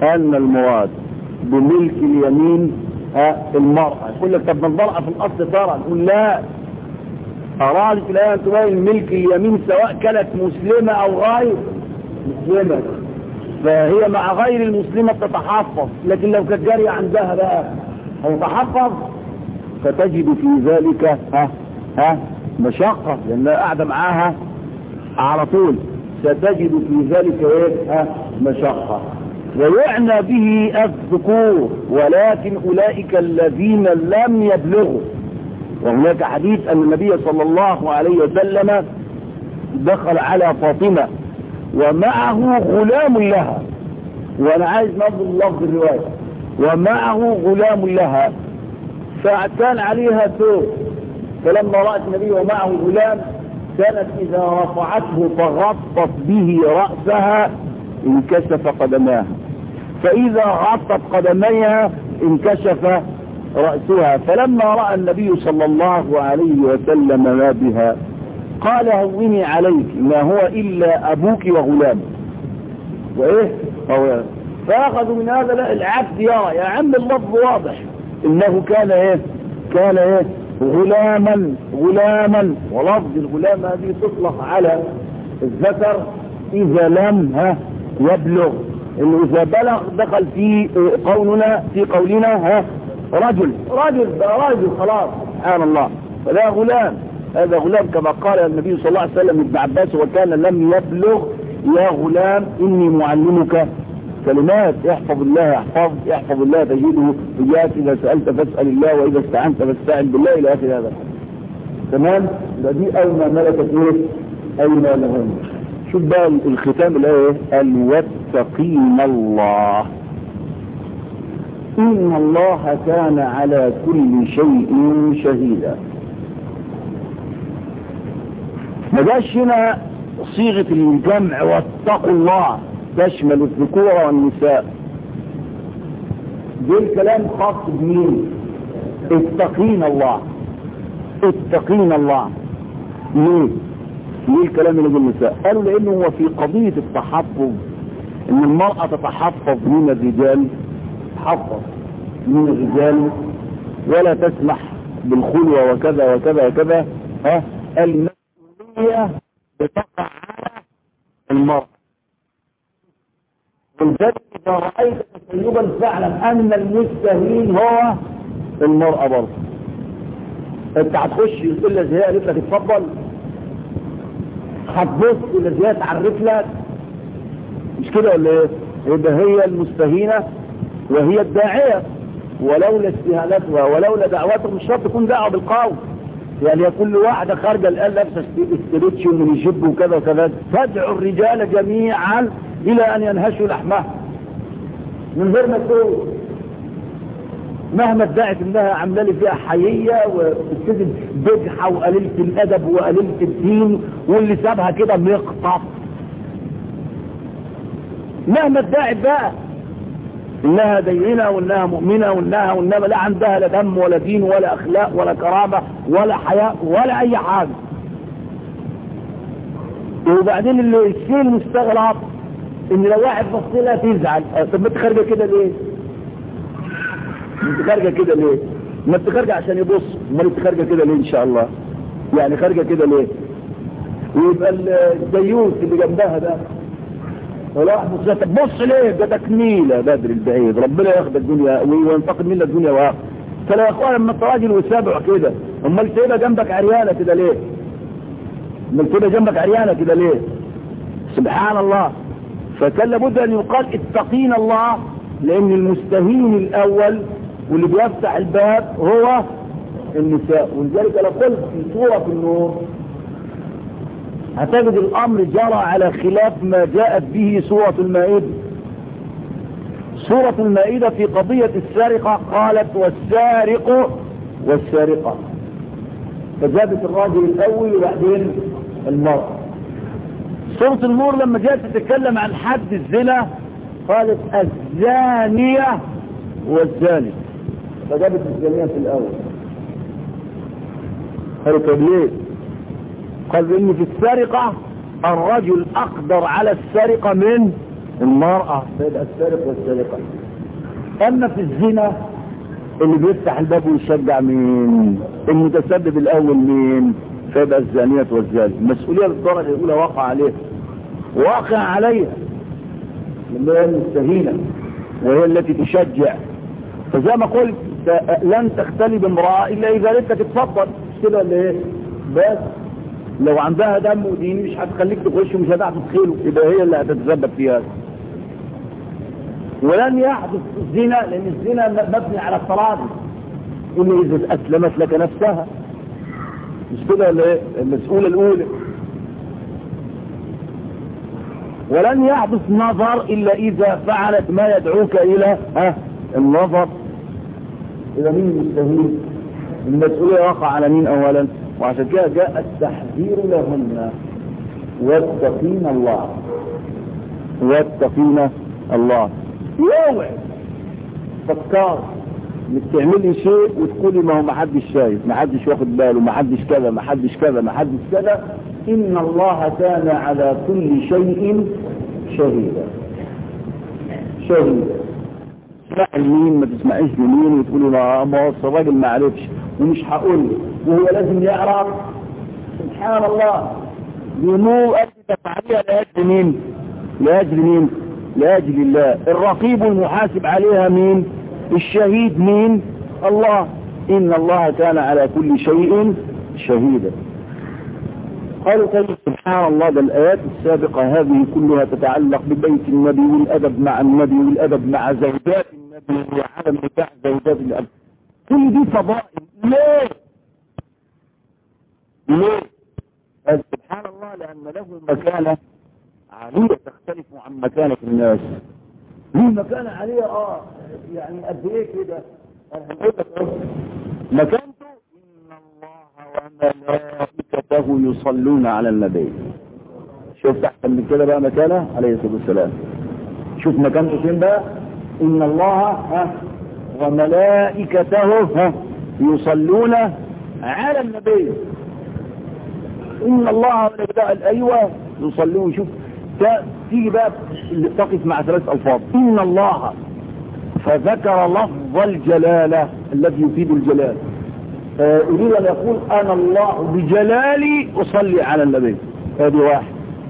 أن المراد بملك اليمين المرأة. يقول لك طب ما المرأة في الأصل ترى، نقول لا، أرادت الآية أن تبين ملك اليمين سواء كانت مسلمة أو غير مسلمة، فهي مع غير المسلمة تتحفظ، لكن لو كانت جارية عندها بقى هتتحفظ، فتجد في ذلك ها ها مشقة لأنها قاعدة معاها على طول، ستجد في ذلك ايه ها مشقة. ويعنى به الذكور، ولكن أولئك الذين لم يبلغوا. وهناك حديث أن النبي صلى الله عليه وسلم دخل على فاطمة ومعه غلام لها، وأنا عايز نظر لفظ الرواية، ومعه غلام لها، فكان عليها ثوب، فلما رأت النبي ومعه غلام كانت إذا رفعته فغطت به رأسها انكشف قدماها، فإذا غطت قدميها انكشف رأسها. فلما رأى النبي صلى الله عليه وسلم ما بها قال هوني عليك، ما هو إلا أبوك وغلام وإيه هو. فأخذوا من هذا لا العبد يرى يا عم اللفظ واضح إنه كان إيه كان إيه غلاما غلاما، ولفظ الغلام هذه تطلق على الذكر إذا لم ها يبلغ، إنه إذا بلغ دخل في قولنا في قولنا ها رجل رجل بقى رجل خلاص سبحان الله، فلا غلام، هذا غلام كما قال النبي صلى الله عليه وسلم ابن عباس وكان لم يبلغ يا غلام إني معلمك كلمات احفظ الله يحفظ احفظ الله تجده إياك إذا سألت فاسأل الله وإذا استعنت فاستعن بالله إلى آخر هذا. تمام؟ دي أول ما ملكت إيه؟ أيمانهم. شوف بقى الختام الآية قال واتقين الله إن الله كان على كل شيء شهيدا. ما جاش هنا صيغة الجمع واتقوا الله تشمل الذكور والنساء، دي الكلام خاص بمين؟ اتقين الله اتقين الله. ليه؟ ليه الكلام اللي بالنساء؟ قالوا لأنه هو في قضية التحفظ ان المرأة تتحفظ من الرجال، تحفظ من الرجال ولا تسمح بالخلوة وكذا وكذا وكذا، ها المسؤولية بتقع على المرأة. ولذلك إذا رأيت تسيبا فاعلم أن المستهين هو المرأة برضه. أنت هتخش يقول لك زي قالت لك اتفضل، هتبص إلى زي تعرف لك، مش كده ولا إيه؟ يبقى هي المستهينة وهي الداعية، ولولا استهانتها ولولا دعوتها مش شرط تكون دعوة بالقول، يعني كل واحدة خارجة الآن لابسة استريتش ومن يجب وكذا وكذا تدعو الرجال جميعا إلى أن ينهشوا لحمها من غير ما تقول، مهما ادعت انها عامله لي فيها حييه وبتكذب بجحه وقليله الادب وقليله الدين واللي سابها كده مقطف، مهما ادعت بقى انها دينه وانها مؤمنه وانها وانما لا عندها لا دم ولا دين ولا اخلاق ولا كرامه ولا حياء ولا اي حاجه. وبعدين اللي الشيء المستغرب ان لو واحد بص لها تزعل، طب ما انت خارجه كده ليه؟ انت خارجه كده ليه؟ ما انت خارجه عشان يبص، امال انت خارجه كده ليه ان شاء الله؟ يعني خارجه كده ليه؟ ويبقى الديوث اللي جنبها ده ولا واحد بص طب بص ليه؟ ده تكميله بدر البعيد، ربنا ياخد الدنيا وينتقم منا الدنيا واخر. فلا يا اخوان لما انت راجل وسابع كده، امال تبقى جنبك عريانه كده ليه؟ امال تبقى جنبك عريانه كده ليه؟ سبحان الله. فكان لابد ان يقال اتقين الله، لان المستهين الاول واللي بيفتح الباب هو النساء. ولذلك لو قلت في سورة النور هتجد الامر جرى على خلاف ما جاءت به سورة المائدة. سورة المائدة في قضية السارقة قالت والسارق والسارقة، فجابت الراجل الاول وبعدين المرأة. سورة النور لما جاءت تتكلم عن حد الزنا قالت الزانية والزاني، فجابت الزانية في الأول. قالوا طب ليه؟ قال إن في السرقة الرجل أقدر على السرقة من المرأة فيبقى السارق والسارقة. اما في الزنا اللي بيفتح الباب ويشجع مين؟ المتسبب الاول مين؟ فيبقى الزانية والزاني. المسؤولية بالدرجة الاولى واقع عليها، واقع عليها لما هي المستهينة وهي التي تشجع. فزي ما قلت لن تختلي بامرأة الا اذا قالت لك اتفضل، مش كده ولا ايه؟ بس لو عندها دم ودين مش هتخليك تخش ومش هتعرف تدخله، يبقى هي اللي هتتسبب فيها. ولن يحدث الزنا لان الزنا مبني على التراضي، الا اذا اسلمت لك نفسها، مش كده ولا ايه؟ المسؤولة الاولى. ولن يحدث نظر الا اذا فعلت ما يدعوك الى ها النظر. اذا مين المستهين؟ المسؤولية واقع على مين اولا؟ وعشان كده جاء التحذير لهن واتقين الله، واتقين الله. يوعي فكار انك تعملي شيء وتقولي ما هو ما حدش شايف، ما حدش واخد باله، ما حدش كذا، ما حدش كذا، ما حدش كذا. ان الله كان على كل شيء شهيدا. شهيدا. تسمع لمين ما تسمعيش لمين وتقولي ما هو الراجل ما عرفش ومش هقول له وهو لازم يعرف. سبحان الله. يمو أنت تفعليها لأجل مين؟ لأجل مين؟ لأجل الله. الرقيب المحاسب عليها مين؟ الشهيد مين؟ الله. إن الله كان على كل شيء شهيدا. قالوا طيب سبحان الله، ده الآيات السابقة هذه كلها تتعلق ببيت النبي والأدب مع النبي والأدب مع زوجات النبي وعدم نكاح زوجات النبي. كل دي فضائل. ليه؟ ليه؟ سبحان الله، لأن له مكانة عالية تختلف عن مكانة الناس. له مكانة عالية اه يعني قد ايه كده؟ مكانته إن الله وملائكته يصلون على النبي. شوف تحت من كده بقى مكانه عليه الصلاة والسلام. شوف مكانته فين بقى؟ إن الله ها وملائكته ها يصلون على النبي. إن الله وملائكته أيوة يصلون. شوف تيجي بقى تقف مع ثلاث ألفاظ. إن الله فذكر لفظ الجلالة الذي يفيد الجلال. أريد أن يقول أنا الله بجلالي أصلي على النبي. هذه واحد.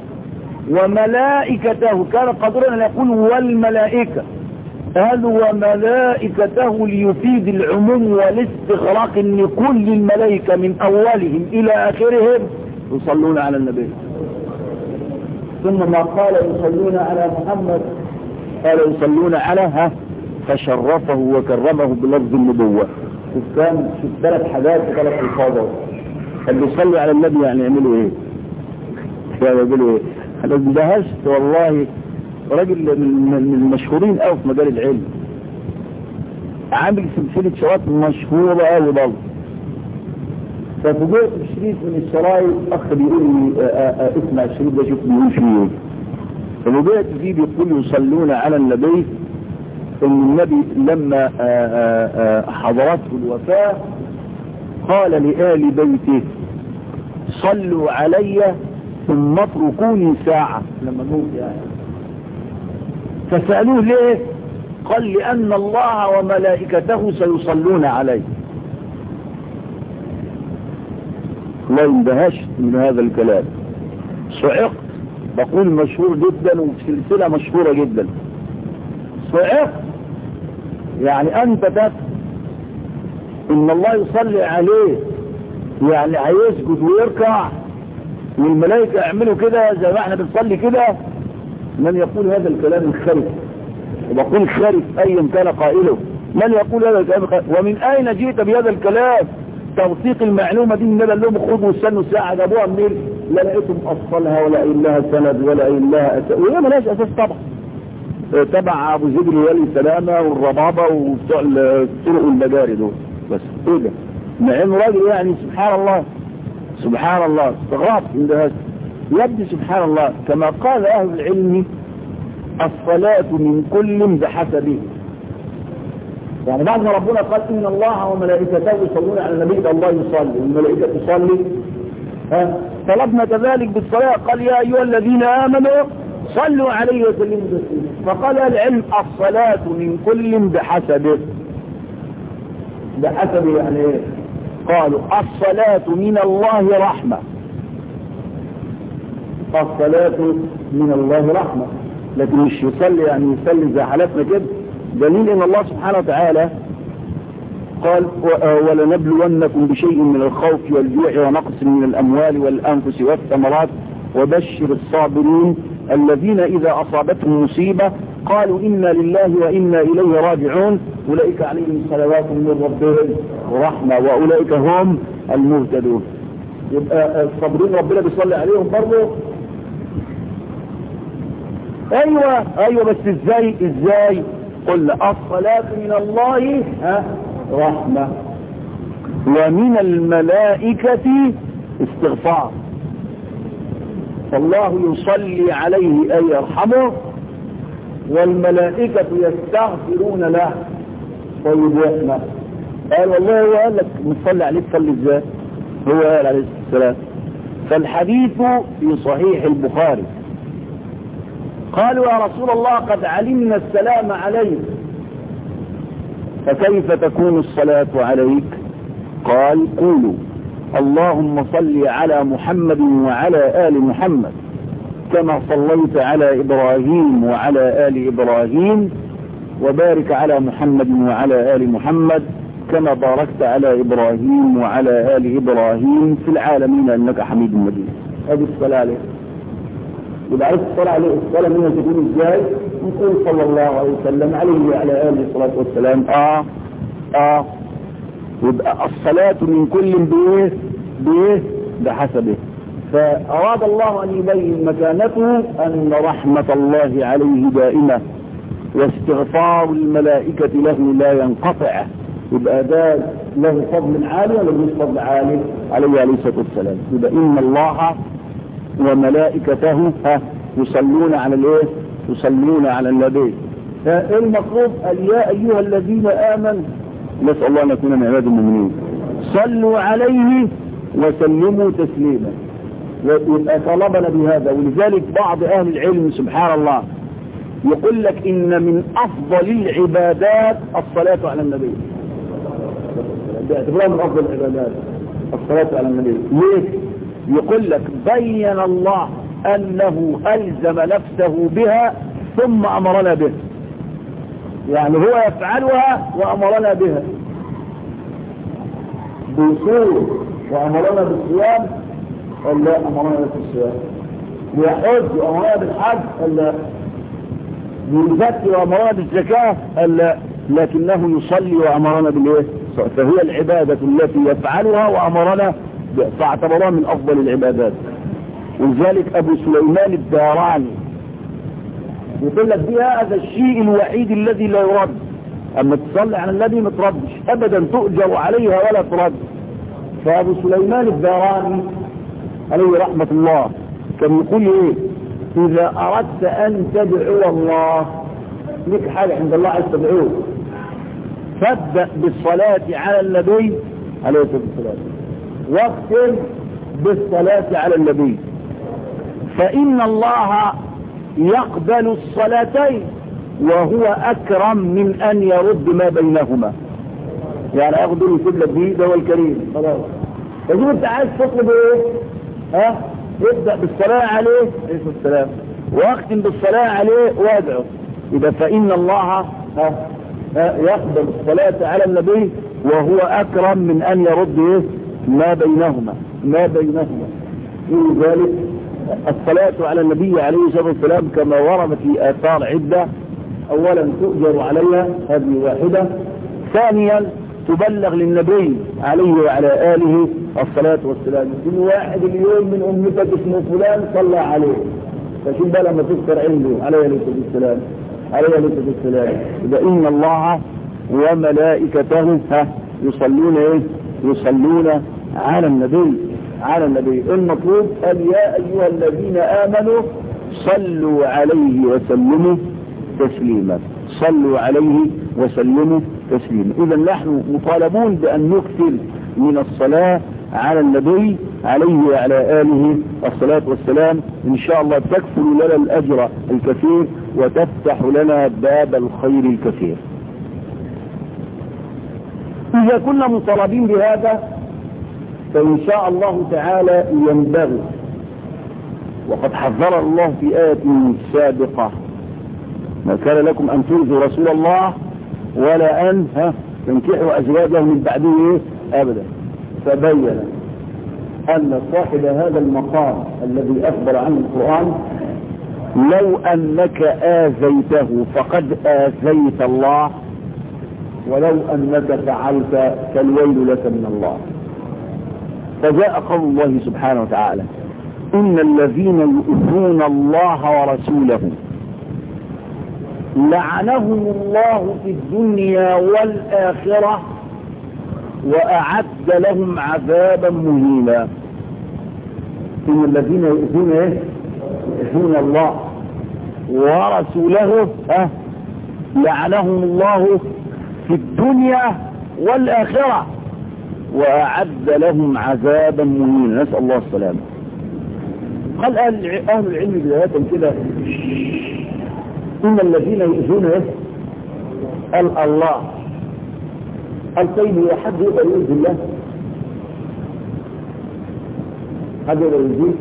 وملائكته كان قادرا أن يقول والملائكة، هذا وملائكته ليفيد العموم والاستغراق ان كل الملائكة من اولهم الى اخرهم يصلون على النبي. ثم ما قال يصلون على محمد قال يصلون على ها فشرفه وكرمه بلفظ النبوة. كان في ثلاث حاجات ثلاث الفاظ. اللي يصلي على النبي يعني يعملوا ايه؟ يعني يقولوا ايه؟ انا اندهشت والله. راجل من المشهورين قوي في مجال العلم، عامل سلسلة شرايط مشهورة قوي برضه. ففوجئت بشريط من الشرايط، اخ بيقول لي اسمع الشريط ده شوف بيقول فيه. ففوجئت فيه بيقول يصلون على النبي، ان النبي لما حضرته الوفاة قال لآل بيته صلوا علي ثم اتركوني ساعة لما موت يعني. فسألوه ليه؟ قال لأن الله وملائكته سيصلون عليه. لا اندهشت من هذا الكلام، صعقت. بقول مشهور جدا وفي سلسلة مشهورة جدا. صعقت يعني أنت تفهم إن الله يصلي عليه يعني هيسجد ويركع والملائكة يعملوا كده زي ما احنا بنصلي كده. من يقول هذا الكلام الخرف؟ وبقول خرف أيا كان قائله. من يقول هذا الكلام الخرف؟ ومن أين جئت بهذا الكلام؟ توثيق المعلومة دي النبي لهم خذوا واستنوا ساعة جابوها منين؟ لا لقيتهم أصلها ولا قايل لها سند ولا قايل لها أساس، وهي مالهاش أساس طبعا. تبع أبو زيد الولي سلامة والربابة وبتوع الطرق والمجاري دول. بس إيه ده؟ مع إنه راجل يعني سبحان الله سبحان الله. استغربت من ده. يبدو سبحان الله كما قال أهل العلم الصلاة من كل بحسبه. يعني بعد ما ربنا قال إن الله وملائكته يصلون على النبي، الله يصلي والملائكة تصلي، ها طلبنا كذلك بالصلاة. قال يا أيها الذين آمنوا صلوا عليه وسلموا تسليما. فقال العلم الصلاة من كل بحسبه. بحسبه يعني ايه؟ قالوا الصلاة من الله رحمة. الصلاة من الله رحمة، لكن مش يصلي يعني يصلي زي حالتنا كده. دليل ان الله سبحانه وتعالى قال ولنبلونكم بشيء من الخوف والجوع ونقص من الأموال والأنفس والثمرات وبشر الصابرين الذين إذا أصابتهم مصيبة قالوا إنا لله وإنا إليه راجعون أولئك عليهم صلوات من ربهم ورحمة وأولئك هم المهتدون. يبقى الصابرين ربنا بيصلي عليهم برضه. أيوة أيوة بس إزاي إزاي قلنا الصلاة من الله ها رحمة ومن الملائكة استغفار. فالله يصلي عليه أي يرحمه والملائكة يستغفرون له ويبوحنا. قال والله هو قال لك نصلي عليه تصلي ازاي؟ هو قال عليه السلام. فالحديث في صحيح البخاري. قالوا يا رسول الله قد علمنا السلام عليك فكيف تكون الصلاة عليك؟ قال قولوا اللهم صل على محمد وعلى آل محمد كما صليت على إبراهيم وعلى آل إبراهيم وبارك على محمد وعلى آل محمد كما باركت على إبراهيم وعلى آل إبراهيم في العالمين إنك حميد مجيد. هذه الصلاة عليه. يبقى عايز الصلاة عليه الصلاة منها تكون ازاي؟ نقول صلى الله عليه وسلم عليه وعلى آله الصلاة والسلام. آه آه يبقى الصلاة من كل بإيه بإيه بحسبه. فأراد الله أن يبين مكانته أن رحمة الله عليه دائمة واستغفار الملائكة له لا ينقطع. يبقى ده له فضل عالي ولا مش فضل عالي؟ عليه عليه الصلاة والسلام. يبقى إن الله وملائكته يصلون على الايه؟ يصلون على النبي. فالمطلوب يا ايها الذين امنوا نسال الله ان نكون من عباد المؤمنين صلوا عليه وسلموا تسليما. ويبقى طلبنا بهذا. ولذلك بعض اهل العلم سبحان الله يقول لك ان من افضل العبادات الصلاه على النبي. باعتبارها من افضل العبادات الصلاه على النبي. ليه؟ يقول لك بين الله أنه ألزم نفسه بها ثم أمرنا بها. يعني هو يفعلها وأمرنا بها بيصوم وأمرنا بالصيام ولا أمرنا بالصيام؟ بيحج وأمرنا بالحج ولا بيزكي وأمرنا بالزكاة ولا؟ لكنه يصلي وأمرنا بالإيه؟ فهي العبادة التي يفعلها وأمرنا فاعتبرها من أفضل العبادات. ولذلك أبو سليمان الداراني يقول لك بها هذا الشيء الوحيد الذي لا يرد. أما تصلي على النبي ما تردش أبدا، تؤجر عليها ولا ترد. فأبو سليمان الداراني عليه رحمة الله كان يقول إيه؟ إذا أردت أن تدعو الله لك حاجة عند الله عايز تدعوه فابدأ بالصلاة على النبي عليه الصلاة والسلام واختم بالصلاة على النبي، فإن الله يقبل الصلاتين وهو أكرم من أن يرد ما بينهما. يعني أخذ الكبلة دي ده الكريم خلاص. فشوف أنت عايز تطلب إيه؟ ها؟ ابدأ بالصلاة عليه عليه السلام واختم بالصلاة عليه وادعو. إذا فإن الله ها ها يقبل الصلاة على النبي وهو أكرم من أن يرد إيه؟ ما بينهما ما بينهما. ولذلك الصلاة على النبي عليه الصلاة والسلام كما ورد في آثار عدة. أولا تؤجر عليها هذه واحدة. ثانيا تبلغ للنبي عليه وعلى آله الصلاة والسلام. كل واحد اليوم من أمتك اسمه فلان صلى عليه، فشوف بقى لما تذكر عنده عليه الصلاة والسلام عليه الصلاة والسلام. إذا إن الله وملائكته يصلون إيه؟ يصلون على النبي على النبي. المطلوب قال يا أيها الذين آمنوا صلوا عليه وسلموا تسليما. صلوا عليه وسلموا تسليما. إذا نحن مطالبون بأن نكثر من الصلاة على النبي عليه وعلى آله الصلاة والسلام. إن شاء الله تكفل لنا الأجر الكثير وتفتح لنا باب الخير الكثير. إذا كنا مطالبين بهذا فإن شاء الله تعالى ينبغي، وقد حذر الله في آية سابقة: ما كان لكم أن تؤذوا رسول الله ولا أن ها تنكحوا أزواجه من بعده أبدا. فبين أن صاحب هذا المقام الذي أخبر عنه القرآن لو أنك آذيته فقد آذيت الله، ولو أنك فعلت فالويل لك من الله. فجاء قول الله سبحانه وتعالى: إن الذين يؤذون الله ورسوله لعنهم الله في الدنيا والآخرة وأعد لهم عذابا مهينا. إن الذين يؤذون إيه؟ يؤذون الله ورسوله أه؟ لعنهم الله في الدنيا والآخرة وأعد لهم عذابا مهينا. نسأل الله السلامة. قال أهل العلم بداية كده: إن الذين يؤذون إيه؟ قال الله. قال طيب هو حد يقدر يؤذي الله؟ حد يقدر يؤذيه؟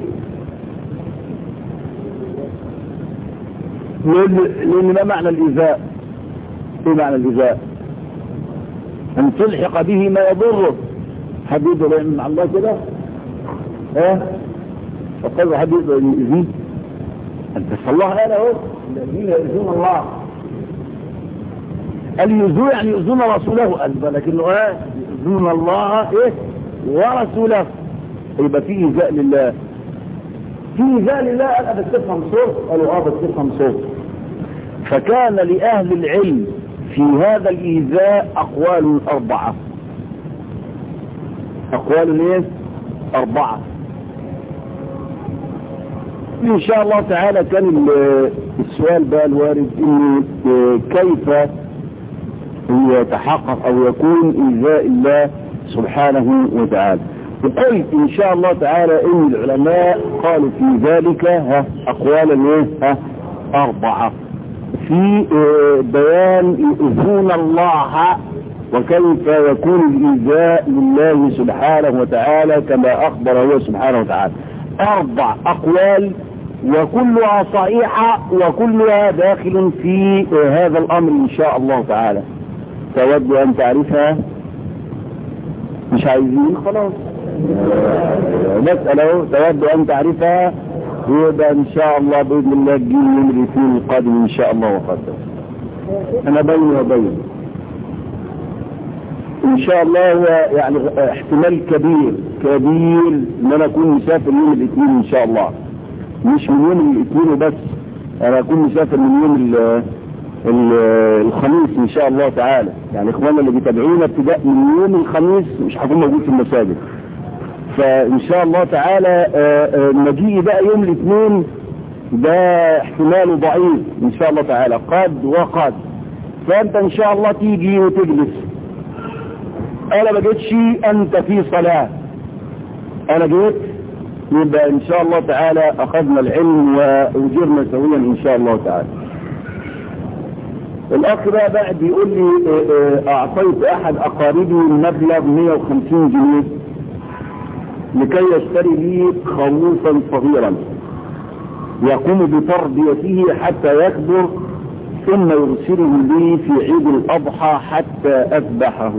لأن ما معنى الإيذاء؟ إيه معنى الإيذاء؟ أن تلحق به ما يضره. حد يقدر يعمل مع الله كده؟ ها؟ فقال حد يقدر يؤذيه؟ أنت الله قال أهو: الذين يؤذون الله. قال يؤذون يعني يؤذون رسوله، قال لكنه ايه؟ يؤذون الله ايه ورسوله. يبقى في إيذاء لله. في إيذاء لله. قال بس تفهم صوت؟ قالوا اه بس تفهم صوت. فكان لأهل العلم في هذا الإيذاء أقوال أربعة. أقوال ايه؟ أربعة. إن شاء الله تعالى كان السؤال بقى الوارد إن كيف يتحقق أو يكون إيذاء الله سبحانه وتعالى. وقلت إن شاء الله تعالى إن العلماء قالوا في ذلك ها أقوالا ها أربعة في بيان يؤذون الله وكيف يكون الإيذاء لله سبحانه وتعالى كما أخبر هو سبحانه وتعالى. أربع أقوال وكلها صحيحة وكلها داخل في هذا الأمر إن شاء الله تعالى. تود أن تعرفها؟ مش عايزين خلاص نسأله. تود أن تعرفها؟ يبقى إن شاء الله بإذن الله تجيب يوم الاثنين القادم إن شاء الله وقدر. أنا بين وبين إن شاء الله. هو يعني احتمال كبير كبير إن أنا أكون مسافر يوم الاثنين إن شاء الله. مش من يوم الاثنين وبس، أنا أكون مسافر من يوم ال ال الخميس إن شاء الله تعالى. يعني إخواننا اللي بيتابعونا ابتداء من يوم الخميس مش هكون موجود في المساجد. فإن شاء الله تعالى مجيء بقى يوم الاثنين ده احتماله ضعيف إن شاء الله تعالى، قد وقد. فأنت إن شاء الله تيجي وتجلس. أنا ما جيتش أنت في صلاة، أنا جيت، يبقى إن شاء الله تعالى أخذنا العلم وأجرنا سويا إن شاء الله تعالى. الأخ بقى بعد بيقول لي أعطيت أحد أقاربي مبلغ مئة وخمسين جنيه لكي يشتري لي خروفا صغيرا يقوم بتربيته حتى يكبر ثم يرسله لي في عيد الأضحى حتى أذبحه.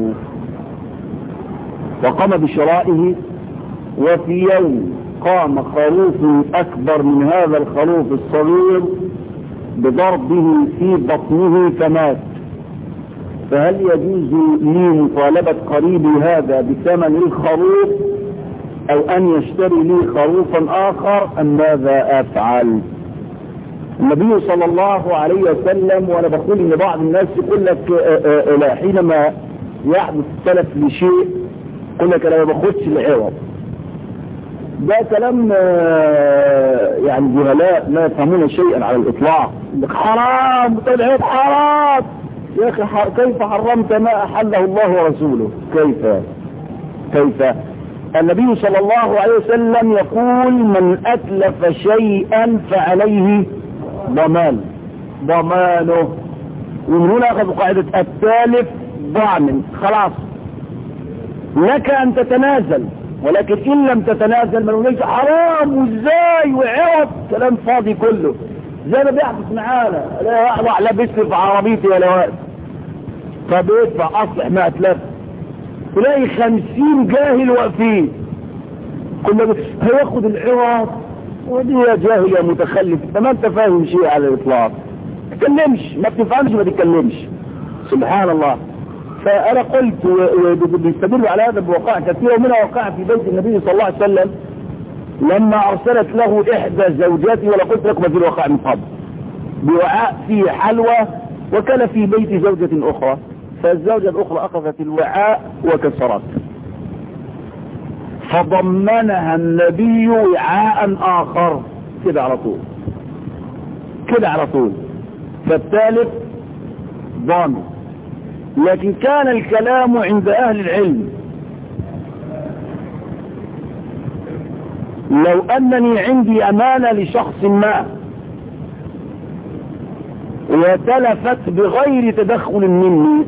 وقام بشرائه، وفي يوم قام خروف أكبر من هذا الخروف الصغير بضربه في بطنه فمات. فهل يجوز لي مطالبة قريبي هذا بثمن الخروف أو أن يشتري لي خروفا آخر أم ماذا أفعل؟ النبي صلى الله عليه وسلم، وأنا بقول إن بعض الناس يقول لك لا حينما يحدث السلف لشيء يقول لك أنا ما باخدش العوض. ده كلام يعني جهلاء لا يفهمون شيئا على الإطلاق. حرام طلعت حرام يا أخي، كيف حرمت ما أحله الله ورسوله؟ كيف كيف النبي صلى الله عليه وسلم يقول من أتلف شيئا فعليه ضمان ضمانه. ومن هنا أخذ قاعدة التالف ضامن. خلاص لك أن تتنازل، ولكن إن لم تتنازل ما نقولش حرام وإزاي وعوض، كلام فاضي كله زي ما بيحدث معانا. لا أطلع لا بيسلف في عربيتي ولا واقف، طب ادفع أصلح ما أتلف، تلاقي خمسين جاهل واقفين كله هياخد العوض. ودي يا جاهل يا متخلف، انت ما انت فاهم شيء على الاطلاق، ما تتكلمش، ما بتفهمش ما تتكلمش. سبحان الله. فانا قلت وبيستدلوا على هذا بوقائع كثيره، ومنها وقع في بيت النبي صلى الله عليه وسلم لما ارسلت له احدى زوجاته، ولا قلت لكم هذه الوقائع من قبل، بوعاء فيه حلوى وكان في بيت زوجة اخرى، فالزوجة الاخرى اخذت الوعاء وكسرته، فضمنها النبي وعاء اخر كده على طول كده على طول، فالثالث ضامن. لكن كان الكلام عند اهل العلم لو انني عندي امانة لشخص ما وتلفت بغير تدخل مني،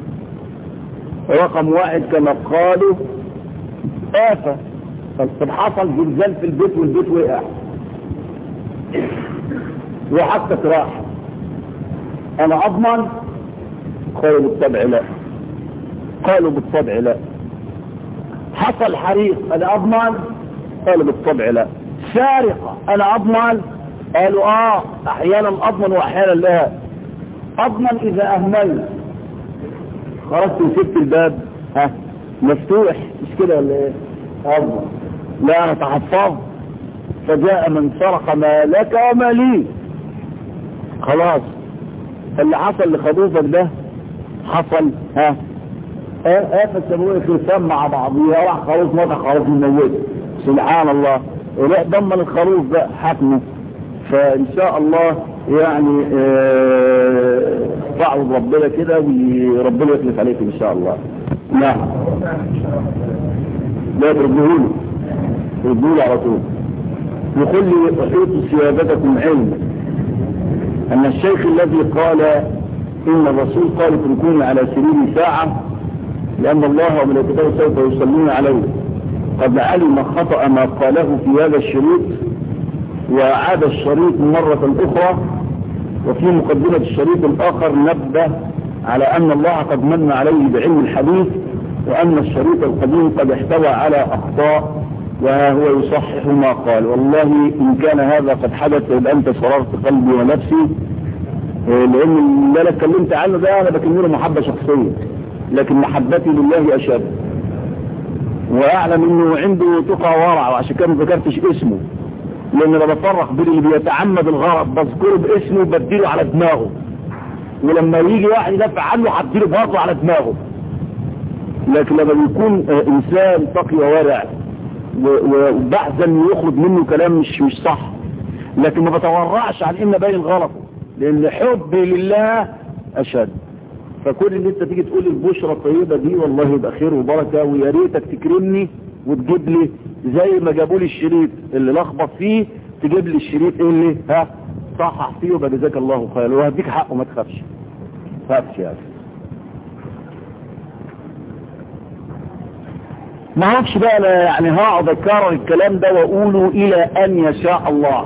رقم واحد كما قالوا آفة، طب حصل زلزال في البيت والبيت وقع وحتى راح، انا اضمن؟ قالوا بالطبع لا. قالوا بالطبع لا. حصل حريق انا اضمن؟ قالوا بالطبع لا. سارقة انا اضمن؟ قالوا اه احيانا اضمن واحيانا لا. اضمن اذا اهملت، خرجت وسبت الباب ها مفتوح، مش كده ولا ايه؟ اضمن. لا انا تحفظت، فجاء من سرق ما لك وما لي، خلاص اللي حصل لخروفك ده حصل ها آفة سموه خصام مع بعضيها، راح خروف موت خروف مموت، سبحان الله، وراح ضمن الخروف بقى حكمه. فان شاء الله يعني تعرض اه ربنا كده وربنا يخلف عليك ان شاء الله. نعم لا تردوه تردوه على طول. يقول لي احيط سيادتكم علما ان الشيخ الذي قال ان الرسول قال اتركوني على سرير ساعة لان الله وملائكته سوف يصلون عليه، قد علم خطأ ما قاله في هذا الشريط وعاد الشريط مرة اخرى، وفي مقدمة الشريط الاخر نبه على ان الله قد من عليه بعلم الحديث، وان الشريط القديم قد احتوى على اخطاء وهو يصحح ما قال. والله ان كان هذا قد حدث يبقى انت صررت قلبي ونفسي، لان اللي انا اتكلمت عنه ده انا بكلمه محبة شخصية، لكن محبتي لله اشد، واعلم انه عنده تقى ورع، وعشان كده ما ذكرتش اسمه، لان انا بفرق بين اللي بيتعمد الغرض بذكره باسمه وبديله على دماغه، ولما يجي واحد يدافع عنه هديله برضه على دماغه. لكن لما بيكون انسان تقي وورع وبحزن يخرج منه كلام مش مش صح، لكن ما بتورعش عن ان باين غلطه، لان حبي لله اشد. فكل اللي انت تيجي تقول البشرة الطيبة دي والله يبقى خير وبركة، ويا ريتك تكرمني وتجيب لي زي ما جابوا لي الشريط اللي لخبط فيه، تجيب لي الشريط اللي ها صحح فيه، وبقى جزاك الله خير، وهديك حقه ما تخافش تخافش يا اخي. ما اعرفش بقى انا يعني هقعد اكرر الكلام ده واقوله الى ان يشاء الله.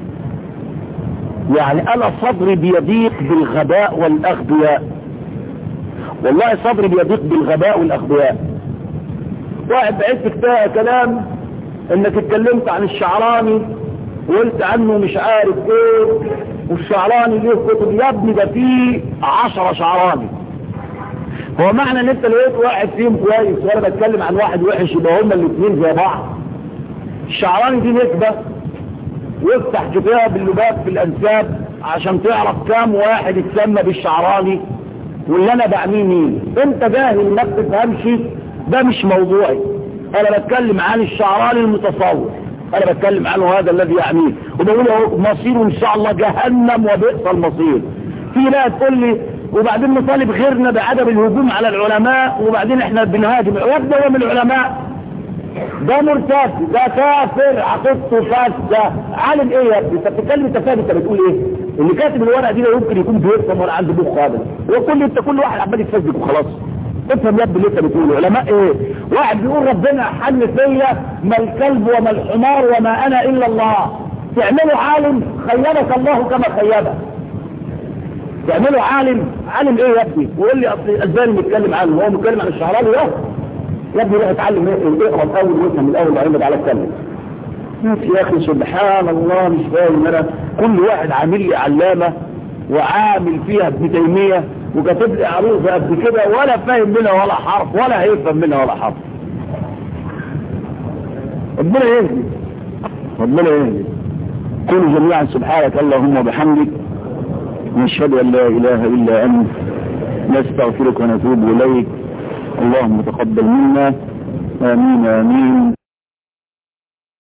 يعني انا صدري بيضيق بالغباء والاغبياء، والله صدري بيضيق بالغباء والاغبياء. واحد بعت كلام انك اتكلمت عن الشعراني وقلت عنه مش عارف ايه، والشعراني ليه كتب، يا ابني ده فيه عشرة شعراني. هو معنى ان انت لقيت واحد فيهم كويس وانا بتكلم عن واحد وحش يبقى هما الاثنين زي بعض؟ الشعراني دي نسبة، وافتح كتاب اللباب في الانساب عشان تعرف كام واحد اتسمى بالشعراني واللي انا بعنيه مين. انت جاهل ما بتفهمش، ده مش موضوعي، انا بتكلم عن الشعراني المتصور، انا بتكلم عنه هذا الذي يعنيه، وبقول له مصيره ان شاء الله جهنم وبئس المصير. في بقى تقول لي وبعدين نطالب غيرنا بعدم الهجوم على العلماء، وبعدين احنا بنهاجم. يبدأ من العلماء ده مرتد، ده كافر، عقيدته فاسده. عالم ايه يا ابني؟ انت بتتكلم، انت فاهم انت بتقول ايه؟ اللي كاتب الورقه دي لا يمكن يكون بيفهم ولا عنده مخ خالص. وكل انت كل واحد عمال يتفزك وخلاص. افهم يا ابني اللي انت بتقوله. علماء ايه؟ واحد بيقول ربنا حل فيا ما الكلب وما الحمار وما انا الا الله. تعمله عالم خيبك الله كما خيبك. تعمله عالم. عالم ايه يا ابني؟ ويقول لي اصل الالباني بيتكلم عنه، هو بيتكلم عن الشعراوي ده. يا ابني روح اتعلم ايه؟ اقرا الاول وافهم الاول وعمد على الكلام. يا اخي سبحان الله، مش فاهم انا. كل واحد عامل لي علامه وعامل فيها ابن تيميه وكاتب لي عروضه قد كده، ولا فاهم منها ولا حرف، ولا هيفهم منها ولا حرف. ربنا يهدي، ربنا يهدي. قولوا جميعا سبحانك اللهم وبحمدك، نشهد ان لا اله الا انت، نستغفرك ونتوب اليك. اللهم تقبل منا. امين امين.